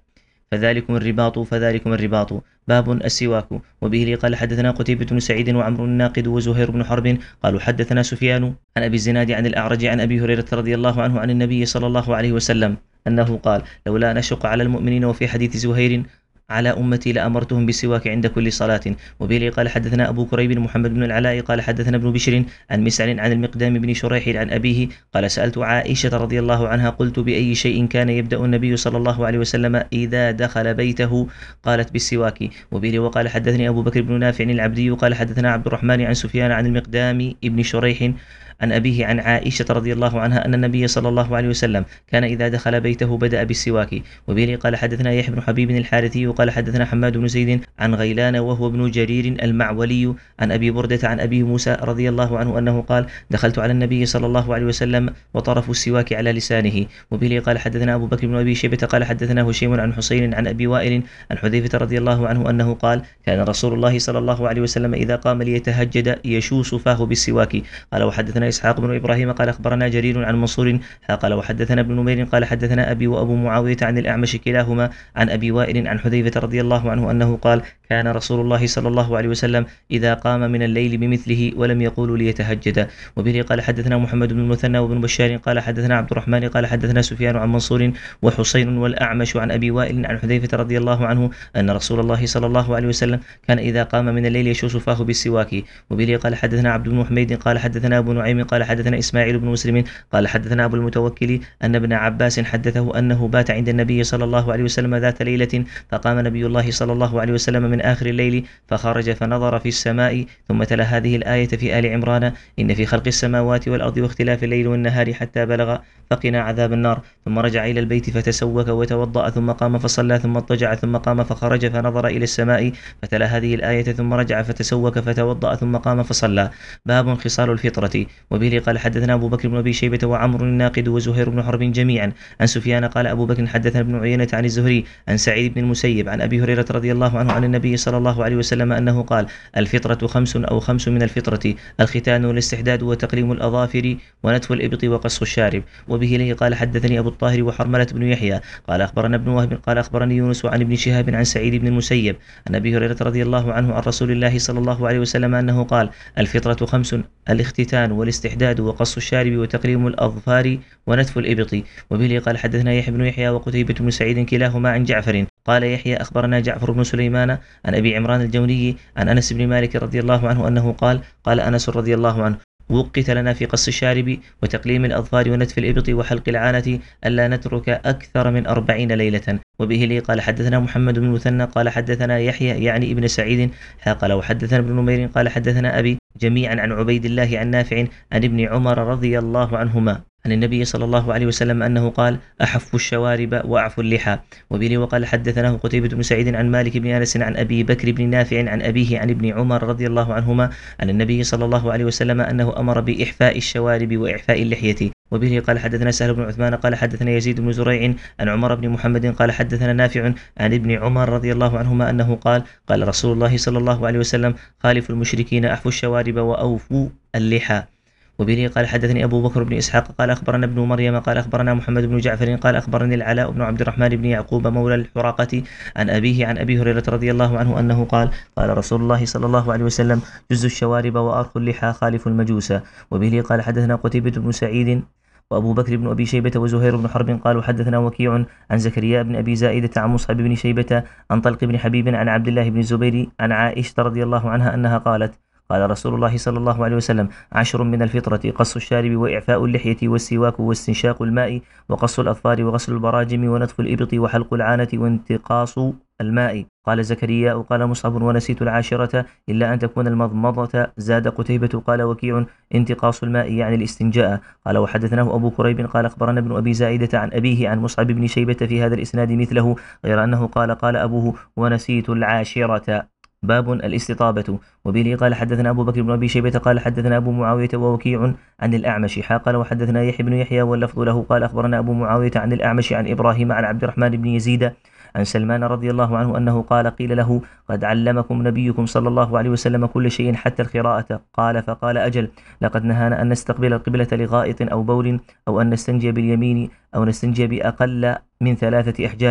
فذلكم الرباط فذلكم الرباط. باب السواك. وبه لي قال حدثنا قتيبة بن سعيد وعمرو الناقد وزهير بن حرب قالوا حدثنا سفيان عن أبي الزناد عن الأعرج عن أبي هريرة رضي الله عنه عن النبي صلى الله عليه وسلم أنه قال لولا أن أشق على المؤمنين. وفي حديث زهير على أمتي لأمرتهم بالسواك عند كل صلاة. وبه قال حدثنا أبو كريب محمد بن العلاء قال حدثنا ابن بشر عن مسعر عن المقدام بن شريح عن أبيه قال سألت عائشة رضي الله عنها قلت بأي شيء كان يبدأ النبي صلى الله عليه وسلم إذا دخل بيته؟ قالت بالسواك. وبه وقال حدثني أبو بكر بن نافع العبدي قال حدثنا عبد الرحمن عن سفيان عن المقدام بن شريح عن أبيه عن عائشة رضي الله عنها أن النبي صلى الله عليه وسلم كان إذا دخل بيته بدأ بالسواك. وبه قال حدثنا يحيى بن حبيب الحارثي وقال حدثنا حماد بن زيد عن غيلان وهو ابن جرير المعولي عن أبي بردة عن أبي موسى رضي الله عنه أنه قال دخلت على النبي صلى الله عليه وسلم وطرف السواك على لسانه. وبه قال حدثنا أبو بكر بن أبي شيبة قال حدثنا هشيم عن حسين عن أبي وائل عن حذيفة رضي الله عنه أنه قال كان رسول الله صلى الله عليه وسلم إذا قام ليتهجد يشوص فاه بالسواك. قال وحدثنا إسحاق بن إبراهيم قال أخبرنا جرير عن منصور قال وحدثنا ابن نمير قال حدثنا أبي وأبو معاوية عن الأعمش كلاهما عن أبي وائل عن حذيفة رضي الله عنه أنه قال كان رسول الله صلى الله عليه وسلم إذا قام من الليل بمثله ولم يقول ليتهجد. وبه قال حدثنا محمد بن المثنى وابن بشار قال حدثنا عبد الرحمن قال حدثنا سفيان عن منصور وحسين والأعمش عن أبي وائل عن حذيفة رضي الله عنه أن رسول الله صلى الله عليه وسلم كان إذا قام من الليل يشوص فاه بالسواك. وبه قال حدثنا عبد بن حميد قال حدثنا أبو نعيم قال حدثنا إسماعيل بن مسلم قال حدثنا أبو المتوكل أن ابن عباس حدثه أنه بات عند النبي صلى الله عليه وسلم ذات ليلة فقام نبي الله صلى الله عليه وسلم من آخر الليل فخرج فنظر في السماء ثم تلا هذه الآية في آل عمران إن في خلق السماوات والأرض واختلاف الليل والنهار حتى بلغ فقنا عذاب النار ثم رجع إلى البيت فتسوك وتوضأ ثم قام فصلى ثم اضطجع ثم قام فخرج فنظر إلى السماء فتلا هذه الآية ثم رجع فتسوك فتوضأ ثم قام فصلى. باب خصال الفطرة. وبه قال حدثنا أبو بكر بن أبي شيبة وعمر الناقد وزهير بن حرب جميعا عن سفيان قال أبو بكر حدثنا ابن عيينة عن الزهري عن سعيد بن المسيب عن أبي هريرة رضي الله عنه عن النبي صلى الله عليه وسلم أنه قال الفطرة خمس أو خمس من الفطرة الختان والاستحداد وتقليم الأظافر ونتف الإبط وقص الشارب. وبه إليه قال حدثني أبو الطاهر وحرملة بن يحيى قال أخبرنا ابن وهب قال أخبرني يونس عن ابن شهاب عن سعيد بن المسيب عن أبي هريرة رضي الله عنه عن رسول الله صلى الله عليه وسلم أنه قال الفطرة خمس الاختتان والاستحداد وقص الشارب وتقليم الأظفار ونتف الإبط. وبه قال حدثنا يحيى بن يحيى وقتيبة بن سعيد كلاهما عن جعفر قال يحيى أخبرنا جعفر بن سليمان عن أبي عمران الجوني عن أنس بن مالك رضي الله عنه أنه قال قال أنس رضي الله عنه وقت لنا في قص الشارب وتقليم الأظفار ونتف الإبط وحلق العانة ألا نترك أكثر من أربعين ليلة. وبه لي قال حدثنا محمد بن المثنى قال حدثنا يحيى يعني ابن سعيد قال وحدثنا ابن نمير قال حدثنا أبي جميعا عن عبيد الله عن نافع عن ابن عمر رضي الله عنهما عن النبي صلى الله عليه وسلم أنه قال أحف الشوارب وأعفو اللحى. وبه وقال حدثناه قتيبة بن سعيد عن مالك بن أنس عن أبي بكر بن نافع عن أبيه عن ابن عمر رضي الله عنهما عن النبي صلى الله عليه وسلم أنه أمر بإحفاء الشوارب وإعفاء اللحية. وبه قال حدثنا سهل بن عثمان قال حدثنا يزيد بن زريع عن عمر بن محمد قال حدثنا نافع عن ابن عمر رضي الله عنهما أنه قال قال رسول الله صلى الله عليه وسلم خالف المشركين أحفوا الشوارب وأوفوا اللحى. وبه قال حدثني أبو بكر بن إسحاق قال أخبرنا ابن مريم قال أخبرنا محمد بن جعفر قال أخبرني العلاء بن عبد الرحمن بن يعقوب مولى الحراقة عن أبيه عن أبي هريرة رضي الله عنه أنه قال قال رسول الله صلى الله عليه وسلم جز الشوارب وأرخ اللحى خالف المجوس. وبه قال حدثنا قتيبة بن سعيد وأبو بكر بن أبي شيبة وزهير بن حرب قالوا حدثنا وكيع عن زكريا بن أبي زائدة عن مصعب بن شيبة عن طلق بن حبيب عن عبد الله بن الزبير عن عائشة رضي الله عنها أنها قالت قال رسول الله صلى الله عليه وسلم عشر من الفطرة قص الشارب وإعفاء اللحية والسواك واستنشاق الماء وقص الأظفار وغسل البراجم ونتف الإبط وحلق العانة وانتقاص الماء. قال زكريا قال مصعب ونسيت العاشرة إلا أن تكون المضمضة. زاد قتيبة قال وكيع انتقاص الماء يعني الاستنجاء. قال وحدثناه أبو كريب قال أخبرنا ابن أبي زائدة عن أبيه عن مصعب بن شيبة في هذا الإسناد مثله غير أنه قال قال أبوه ونسيت العاشرة. باب الاستطابة. وبه قال حدثنا أبو بكر بن أبي شيبة قال حدثنا أبو معاوية ووكيع عن الأعمش قال وحدثنا يحيى بن يحيى واللفظ له قال أخبرنا أبو معاوية عن الأعمش عن إبراهيم عن عبد الرحمن بن يزيد عن سلمان رضي الله عنه أنه قال قيل له قد علمكم نبيكم صلى الله عليه وسلم كل شيء حتى القراءة. قال فقال أجل لقد نهانا أن نستقبل القبلة لغائط أو بول أو أن نستنجي باليمين أو نستنجي بأقل من ثلاثة أحجار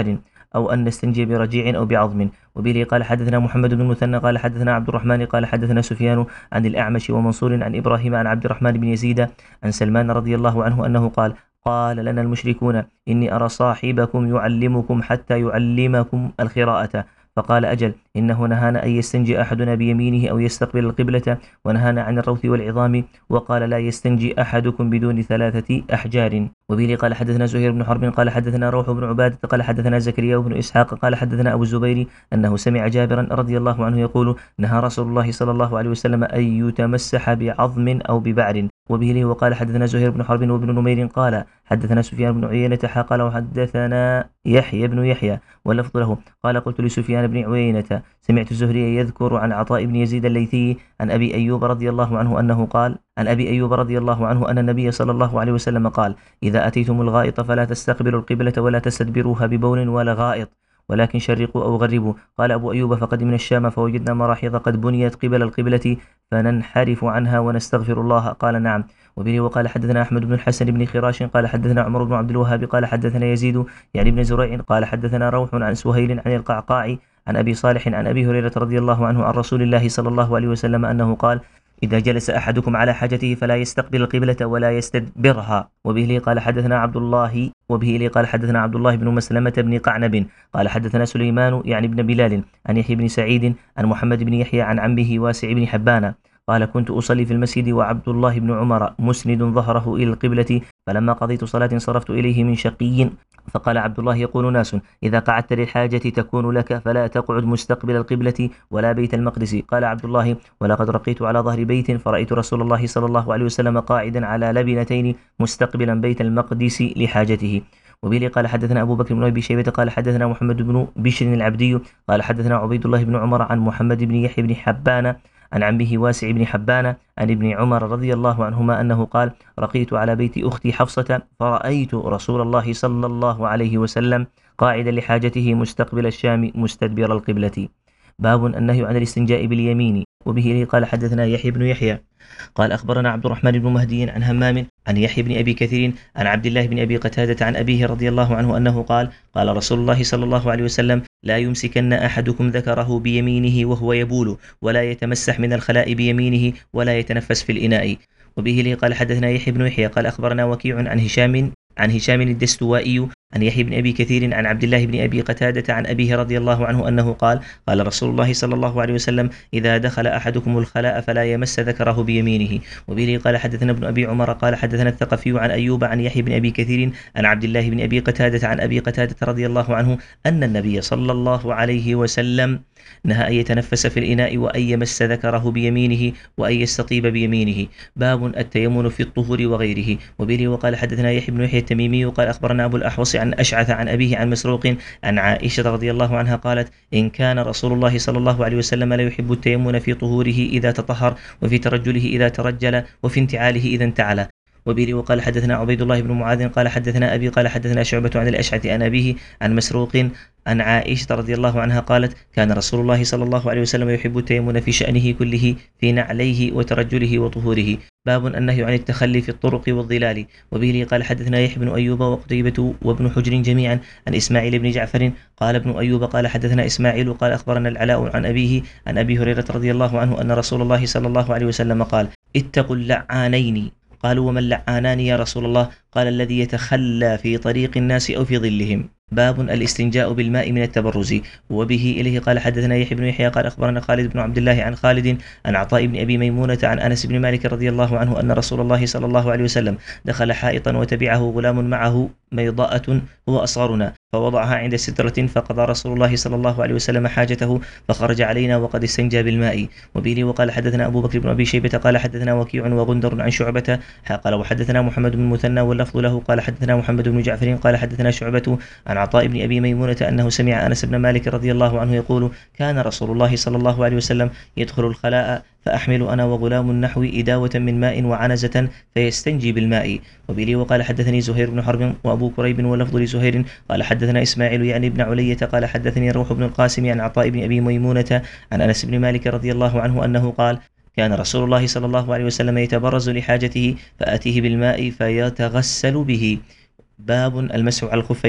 أو أن نستنجي برجيع أو بعظم. وبه قال حدثنا محمد بن المثنى قال حدثنا عبد الرحمن قال حدثنا سفيان عن الأعمش ومنصور عن إبراهيم عن عبد الرحمن بن يزيد عن سلمان رضي الله عنه أنه قال قال لنا المشركون إني أرى صاحبكم يعلمكم حتى يعلمكم الخراءة، فقال أجل، إنه نهانا أن يستنجي أحدنا بيمينه أو يستقبل القبلة، ونهانا عن الروث والعظام، وقال لا يستنجي أحدكم بدون ثلاثة أحجار. وبه قال حدثنا زهير بن حرب قال حدثنا روح بن عبادة قال حدثنا زكريا بن إسحاق قال حدثنا أبو الزبير أنه سمع جابرا رضي الله عنه يقول نهى رسول الله صلى الله عليه وسلم أن يتمسح بعظم أأو ببعر. وبه وقال حدثنا زهير بن حرب وابن نمير قال حدثنا سفيان بن عيينة قال وحدثنا يحيى بن يحيى واللفظ له قال قلت لسفيان بن عيينة سمعت الزهري يذكر عن عطاء بن يزيد الليثي عن أبي أيوب رضي الله عنه أنه قال عن أبي أيوب رضي الله عنه أن النبي صلى الله عليه وسلم قال إذا أتيتم الغائط فلا تستقبلوا القبلة ولا تستدبروها ببول ولا غائط، ولكن شرقوا أو غربوا. قال أبو أيوب فقدمنا الشام فوجدنا مراحيض قد بنيت قبل القبلة فننحرف عنها ونستغفر الله. قال نعم. وبه وقال حدثنا أحمد بن الحسن بن خراش قال حدثنا عمر بن عبد الوهاب قال حدثنا يزيد يعني بن زريع قال حدثنا روح عن سهيل عن القعقاع عن أبي صالح عن أبي هريرة رضي الله عنه عن رسول الله صلى الله عليه وسلم أنه قال إذا جلس أحدكم على حاجته فلا يستقبل القبلة ولا يستدبرها. وبه قال حدثنا عبد الله وبه قال حدثنا عبد الله بن مسلمة بن قعنب قال حدثنا سليمان يعني بن بلال عن يحيى بن سعيد عن محمد بن يحيى عن عمه واسع بن حبان قال كنت أصلي في المسجد وعبد الله بن عمر مسند ظهره إلى القبلة، فلما قضيت صلاة انصرفت إليه من شقي، فقال عبد الله يقول ناس إذا قعدت للحاجة تكون لك فلا تقعد مستقبل القبلة ولا بيت المقدس. قال عبد الله ولقد رقيت على ظهر بيت فرأيت رسول الله صلى الله عليه وسلم قاعدا على لبنتين مستقبلا بيت المقدس لحاجته. وبه قال حدثنا أبو بكر بن أبي شيبة قال حدثنا محمد بن بشر العبدي قال حدثنا عبيد الله بن عمر عن محمد بن يحيى بن حبان عن عمه واسع بن حبان عن ابن عمر رضي الله عنهما أنه قال رقيت على بيت أختي حفصة فرأيت رسول الله صلى الله عليه وسلم قاعدا لحاجته مستقبل الشام مستدبر القبلة. باب النهي عن الاستنجاء باليمين. وبه قال حدثنا يحيى بن يحيى قال أخبرنا عبد الرحمن بن مهدي عن همام عن يحيى بن أبي كثير عن عبد الله بن أبي قتادة عن أبيه رضي الله عنه أنه قال قال رسول الله صلى الله عليه وسلم لا يمسكن أحدكم ذكره بيمينه وهو يبول ولا يتمسح من الخلاء بيمينه ولا يتنفس في الإناء. وبه قال حدثنا يحيى بن يحيى قال أخبرنا وكيع عن هشام عن هشام الدستوائي عن يحيى بن أبي كثير عن عبد الله بن أبي قتادة عن أبيه رضي الله عنه أنه قال قال رسول الله صلى الله عليه وسلم إذا دخل أحدكم الخلاء فلا يمس ذكره بيمينه. وبه قال حدثنا ابن أبي عمر قال حدثنا الثقفي عن أيوب عن يحيى بن أبي كثير عن عبد الله بن أبي قتادة عن أبي قتادة رضي الله عنه أن النبي صلى الله عليه وسلم نهى أن يتنفس في الإناء وأن يمس ذكره بيمينه وأن يستطيب بيمينه. باب التيمن في الطهور وغيره. وبه وقال حدثنا يحيى بن يحيى التميمي قال أخبرنا أبو الأحوص عن أشعث عن أبيه عن مسروق عن عائشة رضي الله عنها قالت إن كان رسول الله صلى الله عليه وسلم لا يحب التيمن في طهوره إذا تطهر وفي ترجله إذا ترجل وفي انتعاله إذا انتعل. وبه وقال حدثنا عبيد الله بن معاذ قال حدثنا أبي قال حدثنا شعبة عن الأشعث عن أبيه عن مسروق عن عائشة رضي الله عنها قالت كان رسول الله صلى الله عليه وسلم يحب التيمن في شأنه كله في نعليه وترجله وطهوره. باب النهي عن التخلي في الطرق والظلال. وبه قال حدثنا يحيى بن أيوب وقتيبة وابن حجر جميعا عن إسماعيل بن جعفر قال ابن أيوب قال حدثنا إسماعيل قال أخبرنا العلاء عن أبيه عن أبي هريرة رضي الله عنه أن رسول الله صلى الله عليه وسلم قال اتقوا اللعانين. قالوا وما اللعانان يا رسول الله؟ قال الذي يتخلى في طريق الناس أو في ظلهم. باب الاستنجاء بالماء من التبرز. وبه إليه قال حدثنا يحيى بن يحيى قال أخبرنا خالد بن عبد الله عن خالد عن عطاء بن أبي ميمونة عن أنس بن مالك رضي الله عنه أن رسول الله صلى الله عليه وسلم دخل حائطا وتبعه غلام معه ميضاءة هو أصغرنا فوضعها عند سترة فقضى رسول الله صلى الله عليه وسلم حاجته فخرج علينا وقد استنجى بالماء. وبه وقال حدثنا أبو بكر بن أبي شيبة قال حدثنا وكيع وغندر عن شعبة قال وحدثنا محمد بن المثنى واللفظ له قال حدثنا محمد بن جعفر قال حدثنا شعبة عن عطاء بن أبي ميمونة أنه سمع أنس بن مالك رضي الله عنه يقول كان رسول الله صلى الله عليه وسلم يدخل الخلاء فأحمل أنا وغلام نحو إداوة من ماء وعنزة فيستنجي بالماء. وبه وقال حدثني زهير بن حرب وأبو كريب واللفظ لزهير قال حدثنا إسماعيل يعني بن علية قال حدثني روح بن القاسم عن عطاء بن أبي ميمونة عن أنس بن مالك رضي الله عنه أنه قال كان رسول الله صلى الله عليه وسلم يتبرز لحاجته فآتيه بالماء فيتغسل به. باب المسح على الخفين.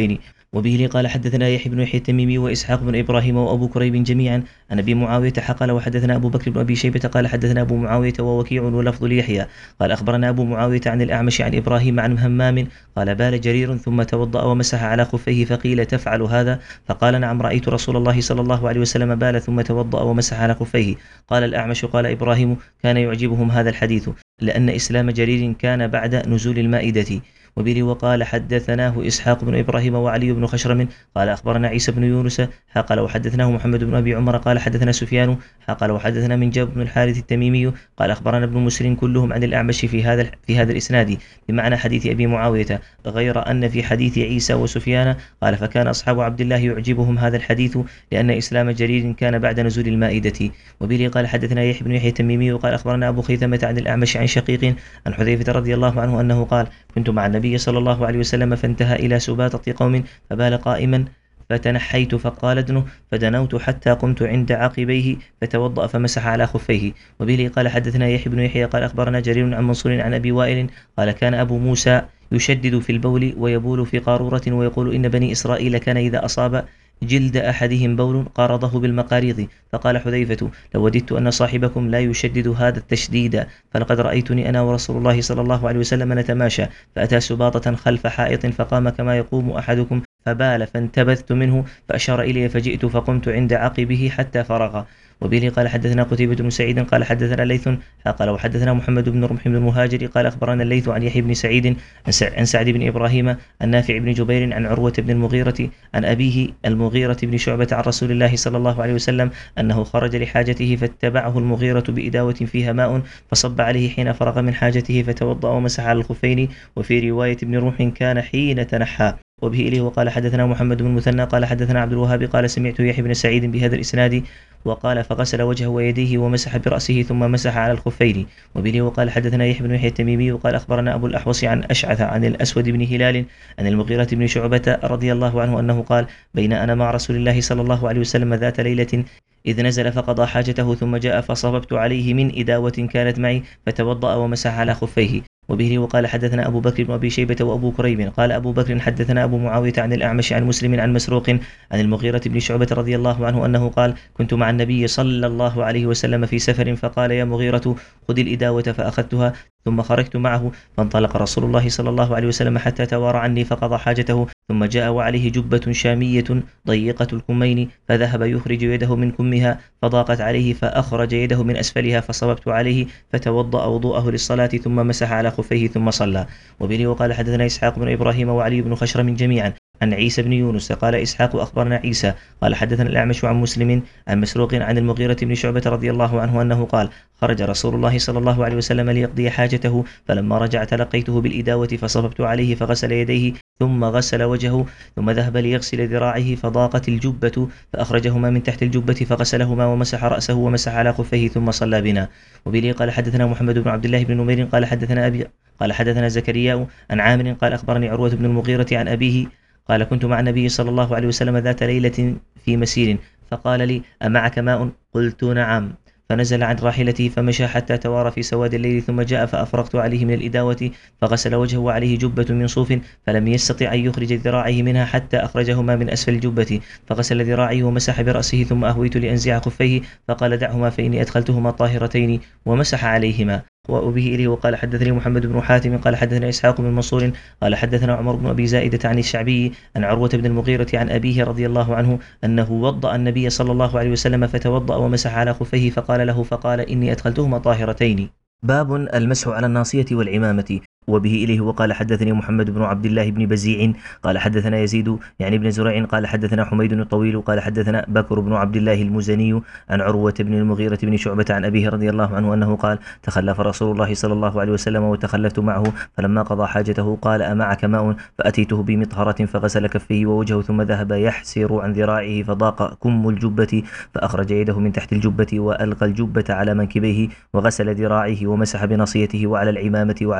وبه لي قال حدثنا يحيى بن يحيى التميمي وإسحاق بن إبراهيم وأبو كريب جميعا عن أبي معاوية قال وحدثنا أبو بكر بن أبي شيبة قال حدثنا أبو معاوية ووكيع ولفظ ليحيى قال أخبرنا أبو معاوية عن الأعمش عن إبراهيم عن همام قال بال جرير ثم توضأ ومسح على خفيه فقيل تفعل هذا فقال نعم رأيت رسول الله صلى الله عليه وسلم بال ثم توضأ ومسح على خفيه. قال الأعمش قال إبراهيم كان يعجبهم هذا الحديث لأن إسلام جرير كان بعد نزول المائدة. وبه وقال حدثناه إسحاق بن إبراهيم وعلي بن خشرم قال أخبرنا عيسى بن يونس قال وحدثناه محمد بن أبي عمر قال حدثنا سفيان قال وحدثنا من جاب بن الحارث التميمي قال أخبرنا ابن مسر كلهم عن الأعمش في هذا في هذا الإسناد بمعنى حديث أبي معاوية غير أن في حديث عيسى وسفيان قال فكان أصحاب عبد الله يعجبهم هذا الحديث لأن إسلام جرير كان بعد نزول المائدة. وبه قال حدثنا يحيى بن يحيى التميمي وقال أخبرنا أبو خيثمة عن الأعمش عن شقيق عن حذيفة رضي الله عنه أنه قال كنت مع النبي صلى الله عليه وسلم فانتهى إلى سباطة قوم فبال قائما فتنحيت فقال ادنه فدنوت حتى قمت عند عقبيه فتوضأ فمسح على خفيه. وبه قال حدثنا يحيى بن يحيى قال أخبرنا جرير عن منصور عن أبي وائل قال كان أبو موسى يشدد في البول ويبول في قارورة ويقول إن بني إسرائيل كان إذا أصاب جلد أحدهم بول قارضه بالمقاريض. فقال حذيفة لو وددت أن صاحبكم لا يشدد هذا التشديد فلقد رأيتني أنا ورسول الله صلى الله عليه وسلم نتماشى فأتى سباطة خلف حائط فقام كما يقوم أحدكم فبال فانتبذت منه فأشار إلي فجئت فقمت عند عقبه حتى فرغ. وبه قال حدثنا قتيبة بن سعيد قال حدثنا ليث قال وحدثنا محمد بن رمح بن المهاجر قال أخبرنا الليث عن يحيى بن سعيد عن سعد بن إبراهيم عن نافع بن جبير عن عروة بن المغيرة عن أبيه المغيرة بن شعبة عن رسول الله صلى الله عليه وسلم أنه خرج لحاجته فاتبعه المغيرة بإداوة فيها ماء فصب عليه حين فرغ من حاجته فتوضأ ومسح على الخفين. وفي رواية ابن رمح كان حين تنحى. وبه إليه وقال حدثنا محمد بن مثنى قال حدثنا عبد الوهاب قال سمعت يحيى بن سعيد بهذا الإسناد وقال فغسل وجهه ويديه ومسح برأسه ثم مسح على الخفين. وبه وقال حدثنا يحيى بن يحيى التميمي وقال أخبرنا أبو الأحوص عن أشعث عن الأسود بن هلال عن المغيرة بن شعبة رضي الله عنه أنه قال بين أنا مع رسول الله صلى الله عليه وسلم ذات ليلة إذ نزل فقضى حاجته ثم جاء فصببت عليه من إداوة كانت معي فتوضأ ومسح على خفيه. وبه وقال حدثنا أبو بكر بن أبي شيبة وأبو كريب قال أبو بكر حدثنا أبو معاوية عن الأعمش عن مسلم عن مسروق عن المغيرة بن شعبة رضي الله عنه أنه قال كنت مع النبي صلى الله عليه وسلم في سفر فقال يا مغيرة خذ الإداوة فأخذتها ثم خرجت معه فانطلق رسول الله صلى الله عليه وسلم حتى توارى عني فقضى حاجته ثم جاء وعليه جبة شامية ضيقة الكمين فذهب يخرج يده من كمها فضاقت عليه فأخرج يده من أسفلها فصببت عليه فتوضأ وضوءه للصلاة ثم مسح على خفيه ثم صلى. وبه وقال حدثنا إسحاق بن إبراهيم وعلي بن خشرم جميعا عن عيسى بن يونس قال إسحاق أخبرنا عيسى قال حدثنا الأعمش عن مسلم عن مسروق عن المغيرة بن شعبة رضي الله عنه أنه قال خرج رسول الله صلى الله عليه وسلم ليقضي حاجته فلما رجع تلقيته بالإداوة فصببت عليه فغسل يديه ثم غسل وجهه ثم ذهب ليغسل ذراعه فضاقت الجبة فأخرجهما من تحت الجبة فغسلهما ومسح رأسه ومسح على خفيه ثم صلى بنا. وبه قال حدثنا محمد بن عبد الله بن نمير قال حدثنا أبي قال حدثنا زكريا عن عامر قال أخبرني عروة بن المغيرة عن أبيه قال كنت مع النبي صلى الله عليه وسلم ذات ليلة في مسير فقال لي أمعك ماء؟ قلت نعم فنزل عن راحلته فمشى حتى توارى في سواد الليل ثم جاء فأفرغت عليه من الإداوة فغسل وجهه وعليه جبة من صوف فلم يستطع أن يخرج ذراعيه منها حتى أخرجهما من أسفل الجبة فغسل ذراعيه ومسح برأسه ثم أهويت لأنزع خفيه فقال دعهما فإني أدخلتهما طاهرتين ومسح عليهما. وأبيه إليه وقال حدثني محمد بن حاتم قال حدثنا إسحاق بن منصور قال حدثنا عمر بن أبي زائدة عن الشعبي عن عروة بن المغيرة عن أبيه رضي الله عنه أنه وضأ النبي صلى الله عليه وسلم فتوضأ ومسح على خفيه فقال له فقال إني أدخلتهما طاهرتين. باب المسح على الناصية والعمامة. وبه إليه وقال حدثني محمد بن عبد الله بن بزيع قال حدثنا يزيد يعني بن زريع قال حدثنا حميد الطويل قال حدثنا بكر بن عبد الله المزني عن عروة بن المغيرة بن شعبة عن أبيه رضي الله عنه أنه قال تخلف رسول الله صلى الله عليه وسلم وتخلفت معه فلما قضى حاجته قال أمعك ماء؟ فأتيته بمطهرة فغسل كفيه ووجهه ثم ذهب يحسر عن ذراعه فضاق كم الجبة فأخرج يده من تحت الجبة وألقى الجبة على منكبيه وغسل ذراعه ومسح بناصيته وعلى العمامة وعلى خفيه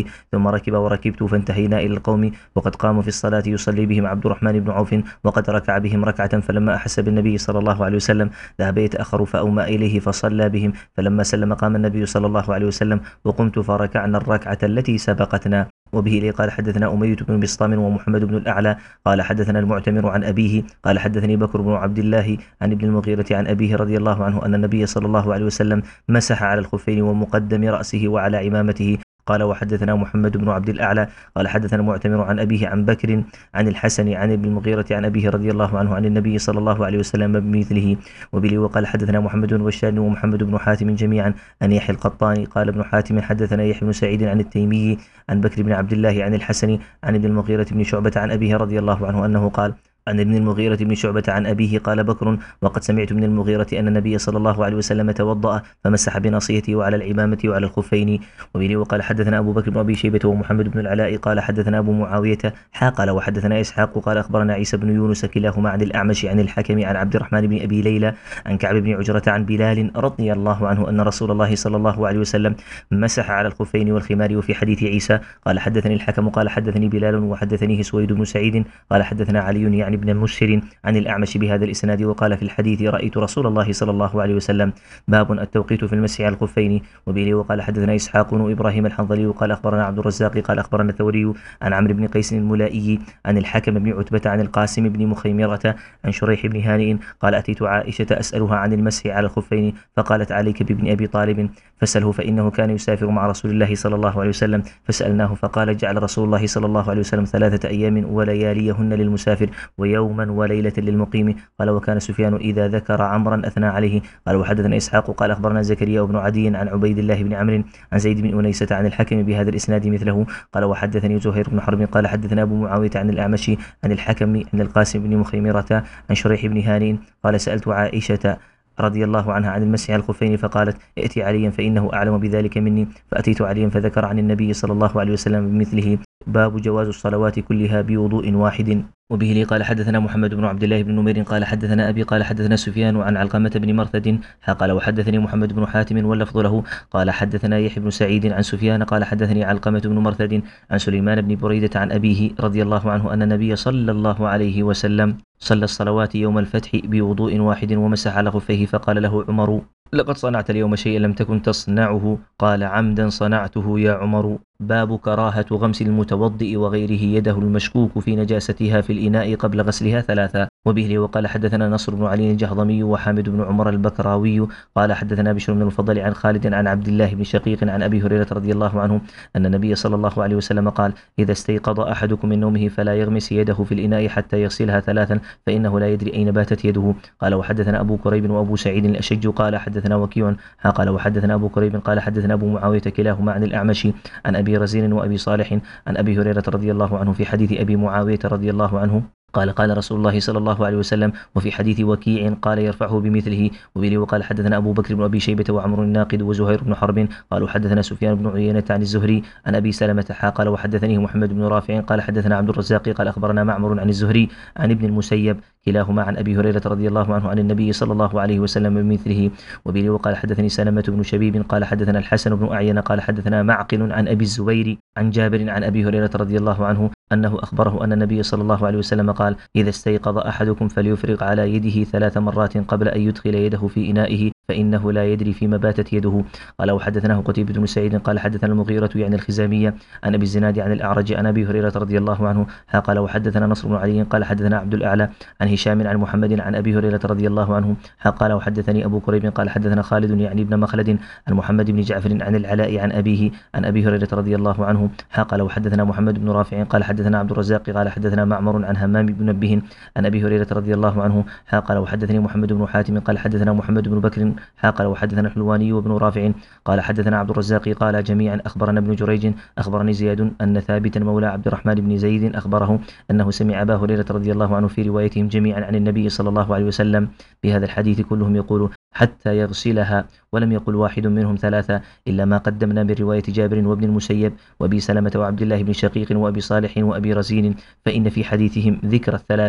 به ثم ركب وركبت فانتهينا إلى القوم وقد قاموا في الصلاة يصلي بهم عبد الرحمن بن عوف وقد ركع بهم ركعة، فلما أحس بالنبي صلى الله عليه وسلم ذهب يتأخر فأومأ إليه فصلى بهم، فلما سلم قام النبي صلى الله عليه وسلم وقمت فركعنا الركعة التي سبقتنا. وبه لي قال حدثنا أمية بن بسطام ومحمد بن الأعلى قال حدثنا المعتمر عن أبيه قال حدثني بكر بن عبد الله عن ابن المغيرة عن أبيه رضي الله عنه أن النبي صلى الله عليه وسلم مسح على الخفين ومقدم رأسه وعلى عمامته. قال وحدثنا محمد بن عبد الأعلى قال حدثنا المعتمر عن أبيه عن بكر عن الحسن عن ابن المغيرة عن أبيه رضي الله عنه عن النبي صلى الله عليه وسلم بمثله. وبلي وقال حدثنا محمد بن بشار ومحمد بن حاتم جميعا عن يحيى القطاني قال ابن حاتم حدثنا يحيى بن سعيد عن التيمي عن بكر بن عبد الله عن الحسن عن ابن المغيرة بن شعبة عن أبيه رضي الله عنه أنه قال عن ابن المغيرة بن شعبة عن أبيه قال بكر وقد سمعت من المغيرة أن النبي صلى الله عليه وسلم توضأ فمسح بناصيته وعلى العمامة وعلى الخفين. وبه وقال حدثنا أبو بكر بن أبي شيبة ومحمد بن العلاء قال حدثنا أبو معاوية حا قال وحدثنا إسحاق قال أخبرنا عيسى بن يونس كلاهما عن الأعمش عن الحكم عن عبد الرحمن بن أبي ليلى عن كعب بن عجرة عن بلال رضي الله عنه أن رسول الله صلى الله عليه وسلم مسح على الخفين والخمار. وفي حديث عيسى قال حدثني الحكم قال حدثني بلال وحدثنيه سويد بن سعيد قال حدثنا علي يعني بن مسهر عن الأعمش بهذا الإسناد. وقال في الحديث رأيت رسول الله صلى الله عليه وسلم باب التوقيت في المسح على الخفين. وبه وقال حدثنا إسحاق بن إبراهيم الحنظلي وقال أخبرنا عبد الرزاق قال أخبرنا الثوري عن عمرو بن قيس الملائي عن الحكم بن عتبة عن القاسم بن مخيمرة عن شريح بن هانئ قال أتيت عائشة أسألها عن المسح على الخفين فقالت عليك بابن أبي طالب فسأله فإنه كان يسافر مع رسول الله صلى الله عليه وسلم. فسألناه فقال جعل رسول الله صلى الله عليه وسلم ثلاثة أيام ولياليهن للمسافر ويوما وليلة للمقيم. قال وكان سفيان إذا ذكر عمرا أثنى عليه. قال وحدثنا إسحاق قال أخبرنا زكريا بن عدي عن عبيد الله بن عمرو عن زيد بن أنيسة عن الحكم بهذا الإسناد مثله. قال وحدثني زهير بن حرب قال حدثنا أبو معاوية عن الأعمش عن الحكم عن القاسم بن مخيمرة عن شريح بن هانئ قال سألت عائشة رضي الله عنها عن المسح على الخفين فقالت ائتي عليا فإنه أعلم بذلك مني. فأتيت عليا فذكر عن النبي صلى الله عليه وسلم بمثله. باب جواز الصلوات كلها بوضوء واحد. وبه لي قال حدثنا محمد بن عبد الله بن نمير قال حدثنا أبي قال حدثنا سفيان عن علقمة بن مرثد قال وحدثني محمد بن حاتم واللفظ له قال حدثنا يحيى بن سعيد عن سفيان قال حدثني علقمة بن مرثد عن سليمان بن بريدة عن أبيه رضي الله عنه أن النبي صلى الله عليه وسلم صلى الصلوات يوم الفتح بوضوء واحد ومسح على خفيه فقال له عمر لقد صنعت اليوم شيئا لم تكن تصنعه قال عمدا صنعته يا عمر. باب كراهة غمس المتوضئ وغيره يده المشكوك في نجاستها في الإناء قبل غسلها ثلاثة. وبه لي وقال حدثنا نصر بن علي الجهضمي وحامد بن عمر البكراوي قال حدثنا بشر بن الفضل عن خالد عن عبد الله بن شقيق عن أبي هريرة رضي الله عنه أن النبي صلى الله عليه وسلم قال إذا استيقظ أحدكم من نومه فلا يغمس يده في الإناء حتى يغسلها ثلاثا فإنه لا يدري أين باتت يده. قال وحدثنا أبو كريب وأبو سعيد الأشج قال حدثنا وكيع قال وحدثنا أبو كريب قال حدثنا أبو معاوية كلاهما عن الأعمش عن أبي رزين وأبي صالح عن أبي هريرة رضي الله عنه في حديث أبي معاوية رضي الله عنه قال قال رسول الله صلى الله عليه وسلم. وفي حديث وكيع قال يرفعه بمثله. وبه وقال حدثنا أبو بكر بن أبي شيبة وعمر الناقد وزهير بن حرب قالوا حدثنا سفيان بن عيينة عن الزهري عن أبي سلمة حا قال وحدثنيه محمد بن رافع قال حدثنا عبد الرزاق قال أخبرنا معمر عن الزهري عن ابن المسيب كلاهما عن أبي هريرة رضي الله عنه عن النبي صلى الله عليه وسلم بمثله. وبه وقال حدثني سلمة بن شبيب قال حدثنا الحسن بن أعين قال حدثنا معقل عن أبي الزبير عن جابر عن أبي هريرة رضي الله عنه أنه أخبره أن النبي صلى الله عليه وسلم قال إذا استيقظ أحدكم فليفرغ على يده ثلاث مرات قبل أن يدخل يده في إنائه فإنه لا يدري فيما باتت يده. قال وحدثناه قتيبة بن سعيد قال حدثنا المغيرة يعني الخزامية عن أبي الزناد عن الأعرج عن أبي هريرة رضي الله عنه قال وحدثنا نصر بن علي قال حدثنا عبد الأعلى عن هشام عن محمد عن أبي هريرة رضي الله عنه قال وحدثني أبو كريب قال حدثنا خالد يعني ابن مخلد عن محمد بن جعفر عن العلاء عن أبيه عن أبي هريرة رضي الله عنه قال وحدثنا محمد بن رافع قال حدثنا عبد الرزاق قال حدثنا معمر عن همام بن منبه عن أبي هريرة رضي الله عنه قال وحدثني محمد بن حاتم قال حدثنا محمد بن بكر قال وحدثنا الحلواني وابن رافع قال حدثنا عبد الرزاق قال جميعا أخبرنا ابن جريج أخبرني زياد أن ثابتا مولى عبد الرحمن بن زيد أخبره أنه سمع أبا هريرة رضي الله عنه في روايتهم جميعا عن النبي صلى الله عليه وسلم بهذا الحديث كلهم يقول حتى يغسلها ولم يقل واحد منهم ثلاثة إلا ما قدمنا من رواية جابر وابن المسيب وأبي سلمة وعبد الله بن شقيق وأبي صالح وأبي رزين فإن في حديثهم ذكر الثلاث.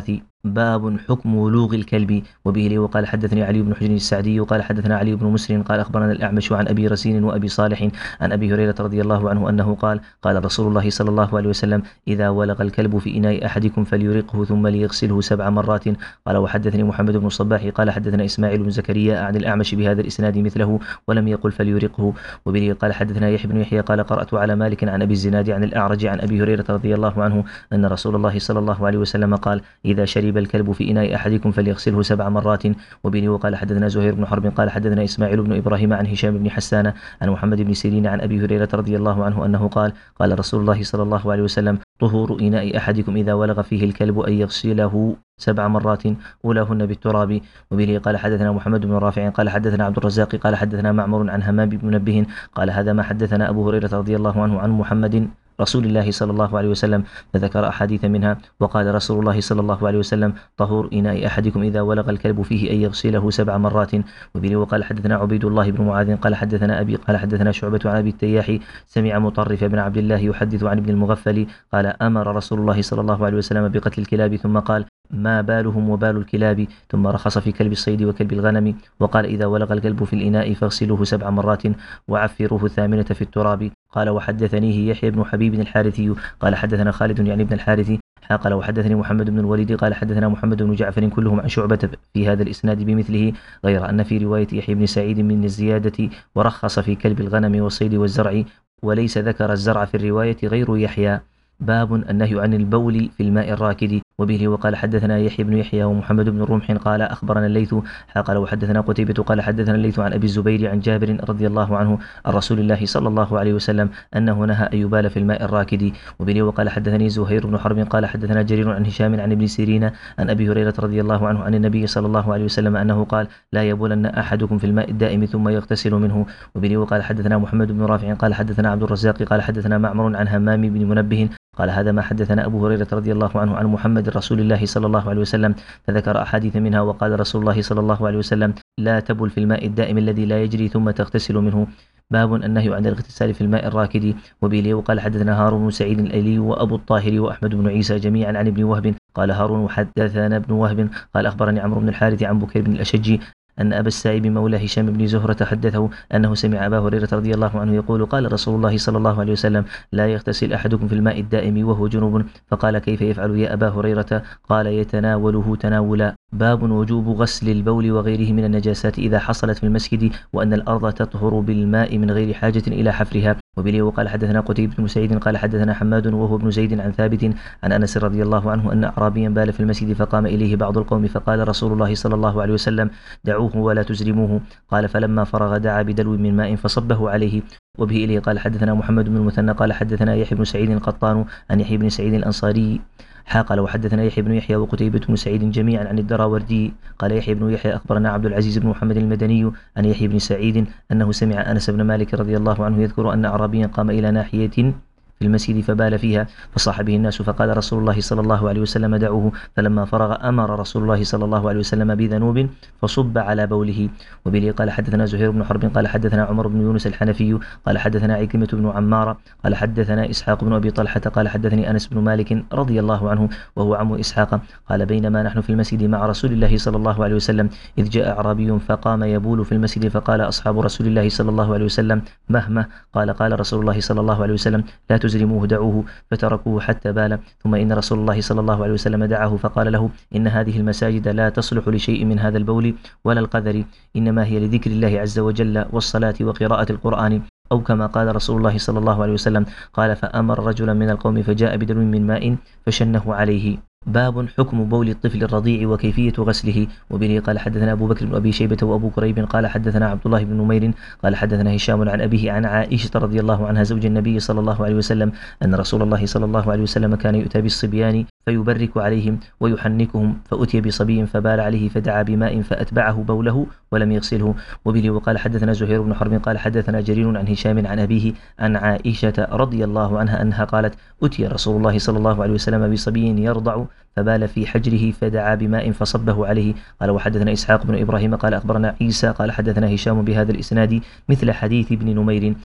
باب حكم ولوغ الكلب. وبه لي وقال حدثني علي بن حجر السعدي قال حدثنا علي بن مسر قال أخبرنا الأعمش عن أبي رسين وأبي صالح عن أبي هريرة رضي الله عنه أنه قال قال رسول الله صلى الله عليه وسلم إذا ولغ الكلب في إناء أحدكم فليرقه ثم ليغسله سبع مرات. قال وحدثني محمد بن الصباح قال حدثنا إسماعيل بن زكريا عن الأعمش بهذا الإسناد مثله ولم يقل فليرقه. وبه قال حدثنا يحيى بن يحيى قال قرأت على مالك عن أبي الزناد عن الأعرج عن أبي هريرة رضي الله عنه أن رسول الله صلى الله عليه وسلم قال إذا شرب الكلب في إناء أحدكم فليغسله سبع مرات. وبه وقال حدثنا زهير بن حرب قال حدثنا إسماعيل بن إبراهيم عن هشام بن حسان عن محمد بن سيرين عن أبي هريرة رضي الله عنه أنه قال قال رسول الله صلى الله عليه وسلم طهور إناء أحدكم إذا ولغ فيه الكلب أن يغسله سبع مرات أولاهن بالتراب. وبه قال حدثنا محمد بن رافع قال حدثنا عبد الرزاق قال حدثنا معمر عن همام بن منبه قال هذا ما حدثنا أبو هريرة رضي الله عنه عن محمد رسول الله صلى الله عليه وسلم فذكر أحاديث منها. وقال رسول الله صلى الله عليه وسلم طهور إناء أحدكم إذا ولغ الكلب فيه أن يغسله سبع مرات. وبه وقال حدثنا عبيد الله بن معاذ قال حدثنا أبي قال حدثنا شعبة عن أبي التياح سمع مطرف بن عبد الله يحدث عن ابن المغفل قال أمر رسول الله صلى الله عليه وسلم بقتل الكلاب ثم قال ما بالهم وبال الكلاب ثم رخص في كلب الصيد وكلب الغنم. وقال إذا ولغ الكلب في الإناء فاغسلوه سبع مرات وعفروه الثامنة في التراب. قال وحدثنيه يحيى بن حبيب الحارثي قال حدثنا خالد يعني ابن الحارث قال وحدثني محمد بن الوليد قال حدثنا محمد بن جعفر كلهم عن شعبة في هذا الإسناد بمثله غير أن في رواية يحيى بن سعيد من الزيادة ورخص في كلب الغنم والصيد والزرع وليس ذكر الزرع في الرواية غير يحيى. باب النهي عن البول في الماء الراكد. وبه وقال حدثنا يحيى بن يحيى ومحمد بن رمح قال أخبرنا الليث قال وحدثنا قتيبة قال حدثنا الليث عن أبي الزبير عن جابر رضي الله عنه عن رسول الله صلى الله عليه وسلم أنه نهى أن يبال في الماء الراكد. وبه وقال حدثني زهير بن حرب قال حدثنا جرير عن هشام عن ابن سيرين عن أبي هريرة رضي الله عنه عن النبي صلى الله عليه وسلم أنه قال لا يبولن أحدكم في الماء الدائم ثم يغتسل منه. وبه وقال حدثنا محمد بن رافع قال حدثنا عبد الرزاق قال حدثنا معمر عن همام بن منبه قال هذا ما حدثنا أبو هريرة رضي الله عنه عن محمد رسول الله صلى الله عليه وسلم فذكر أحاديث منها. وقال رسول الله صلى الله عليه وسلم لا تبل في الماء الدائم الذي لا يجري ثم تغتسل منه. باب النهي عن الاغتسال في الماء الراكد. وبه وقال حدثنا هارون بن سعيد الأيلي وأبو الطاهر وأحمد بن عيسى جميعا عن ابن وهب قال هارون وحدثنا ابن وهب قال أخبرني عمرو بن الحارث عن بكير بن الأشج أن أبا السائب مولى هشام بن زهرة حدثه أنه سمع أبا هريرة رضي الله عنه يقول قال رسول الله صلى الله عليه وسلم لا يغتسل أحدكم في الماء الدائم وهو جنوب. فقال كيف يفعل يا أبا هريرة؟ قال يتناوله تناولا. باب وجوب غسل البول وغيره من النجاسات إذا حصلت في المسجد وأن الأرض تطهر بالماء من غير حاجة إلى حفرها. وبه وقال حدثنا قتيبة بن سعيد قال حدثنا حماد وهو ابن زيد عن ثابت عن أنس رضي الله عنه أن أعرابيا بال في المسجد فقام إليه بعض القوم فقال رسول الله صلى الله عليه وسلم دعوه ولا تزرموه. قال فلما فرغ دعا بدلو من ماء فصبه عليه. وبه إليه قال حدثنا محمد بن المثنى قال حدثنا يحيى بن سعيد القطان عن يحيى بن سعيد الأنصاري قال وحدثنا يحيى بن يحيى وقتيبة بن سعيد جميعا عن الدراوردي قال يحيى بن يحيى أخبرنا عبد العزيز بن محمد المدني عن يحيى بن سعيد أنه سمع أنس بن مالك رضي الله عنه يذكر أن أعرابيا قام إلى ناحية في المسجد فبال فيها فصاح به الناس فقال رسول الله صلى الله عليه وسلم دعوه. فلما فرغ أمر رسول الله صلى الله عليه وسلم بذنوب فصب على بوله. وبه قال حدثنا زهير بن حرب قال حدثنا عمر بن يونس الحنفي قال حدثنا عكرمة بن عمار قال حدثنا إسحاق بن أبي طلحة قال حدثني أنس بن مالك رضي الله عنه وهو عم إسحاق قال بينما نحن في المسجد مع رسول الله صلى الله عليه وسلم إذ جاء أعرابي فقام يبول في المسجد فقال أصحاب رسول الله صلى الله عليه وسلم مهما قال قال رسول الله صلى الله عليه وسلم لا تزرموه دعوه فتركوه حتى بال. ثم إن رسول الله صلى الله عليه وسلم دعاه فقال له إن هذه المساجد لا تصلح لشيء من هذا البول ولا القذر إنما هي لذكر الله عز وجل والصلاة وقراءة القرآن أو كما قال رسول الله صلى الله عليه وسلم. قال فأمر رجلا من القوم فجاء بدلو من ماء فشنه عليه. باب حكم بول الطفل الرضيع وكيفية غسله. وبه قال حدثنا أبو بكر بن أبي شيبة وأبو كريب قال حدثنا عبد الله بن نمير قال حدثنا هشام عن أبيه عن عائشة رضي الله عنها زوج النبي صلى الله عليه وسلم أن رسول الله صلى الله عليه وسلم كان يؤتى بالصبيان فيبرك عليهم ويحنكهم فأتي بصبي فبال عليه فدعا بماء فأتبعه بوله ولم يغسله. وبه وقال حدثنا زهير بن حرب قال حدثنا جرير عن هشام عن أبيه عن عائشة رضي الله عنها أنها قالت أتي رسول الله صلى الله عليه وسلم بصبي يرضع فبال في حجره فدعا بماء فصبه عليه. قال وحدثنا إسحاق بن إبراهيم قال أخبرنا عيسى قال حدثنا هشام بهذا الإسناد مثل حديث ابن نمير.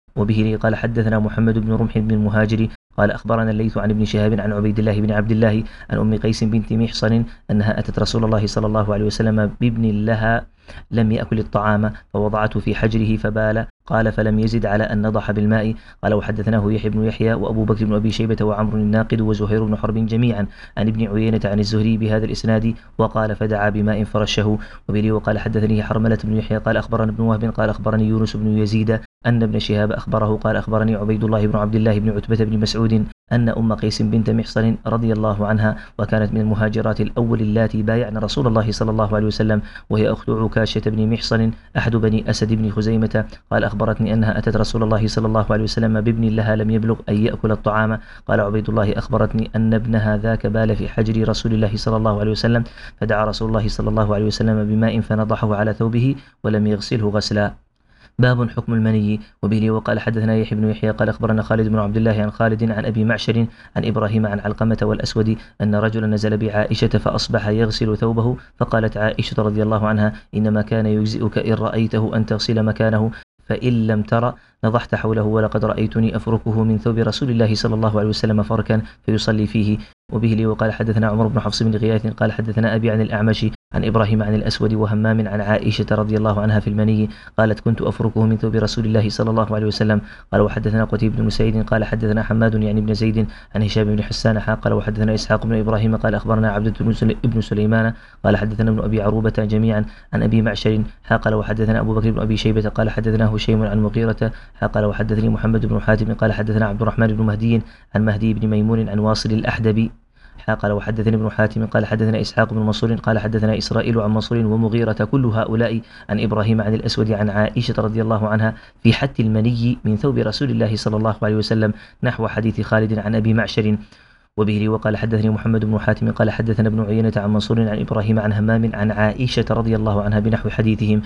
وبه لي قال حدثنا محمد بن رمح بن المهاجر قال أخبرنا الليث عن ابن شهاب عن عبيد الله بن عبد الله عن أم قيس بنت محصن أنها أتت رسول الله صلى الله عليه وسلم بابن لها لم يأكل الطعام فوضعته في حجره فبال، قال فلم يزد على أن نضح بالماء. قال وحدثناه يحيى بن يحيى وأبو بكر بن أبي شيبة وعمر الناقد وزهير بن حرب جميعا عن ابن عيينة عن الزهري بهذا الإسناد وقال فدعا بماء فرشه. وبه وقال حدثني حرملة بن يحيى قال أخبرنا ابن وهب قال أخبرني يونس بن يزيد أن ابن شهاب أخبره قال أخبرني عبيد الله بن عبد الله بن عتبة بن مسعود أن أم قيس بنت محصن رضي الله عنها وكانت من المهاجرات الأول اللاتي بايعن رسول الله صلى الله عليه وسلم وهي أخت عكاشة بن محصن أحد بني أسد بن خزيمة قال أخبرتني أنها أتت رسول الله صلى الله عليه وسلم بابن لها لم يبلغ أن يأكل الطعام. قال عبيد الله أخبرتني أن ابنها ذاك بال في حجر رسول الله صلى الله عليه وسلم فدعا رسول الله صلى الله عليه وسلم بماء فنضحه على ثوبه ولم يغسله غسلا. باب حكم المني. وبه وقال حدثنا يحيى بن يحيى قال أخبرنا خالد بن عبد الله عن خالد عن أبي معشر عن إبراهيم عن علقمة والأسود أن رجلا نزل بعائشة فأصبح يغسل ثوبه فقالت عائشة رضي الله عنها إنما كان يجزئك إن رأيته أن تغسل مكانه فإن لم تر نضحت حوله ولقد رأيتني أفركه من ثوب رسول الله صلى الله عليه وسلم فركا فيصلي فيه. وبه لي وقال حدثنا عمر بن حفص بن غياث قال حدثنا أبي عن الأعمش عن إبراهيم عن الأسود وهمام عن عائشة رضي الله عنها في المني قالت كنت أفركه من ثوب رسول الله صلى الله عليه وسلم. قال وحدثنا قتيبة بن سعيد قال حدثنا حماد يعني بن زيد عن هشام بن حسان حا قال وحدثنا إسحاق بن إبراهيم قال أخبرنا عبد بن سليمان قال حدثنا ابن أبي عروبة جميعا عن أبي معشر حا قال وحدثنا أبو بكر بن أبي شيبة قال حدثنا هشيم عن مغيرة حا قال وحدثني محمد بن حاتم قال حدثنا عبد الرحمن بن مهدي عن مهدي بن ميمون عن واصل الأحدبي قال وحدثني ابن حاتم قال حدثنا إسحاق بن منصور قال حدثنا إسرائيل عن منصور ومغيرة كل هؤلاء عن إبراهيم عن الأسود عن عائشة رضي الله عنها في حت المني من ثوب رسول الله صلى الله عليه وسلم نحو حديث خالد عن أبي معشر. وبه لي وقال حدثني محمد بن حاتم قال حدثنا ابن عيينة عن منصور عن إبراهيم عن همام عن عائشة رضي الله عنها بنحو حديثهم.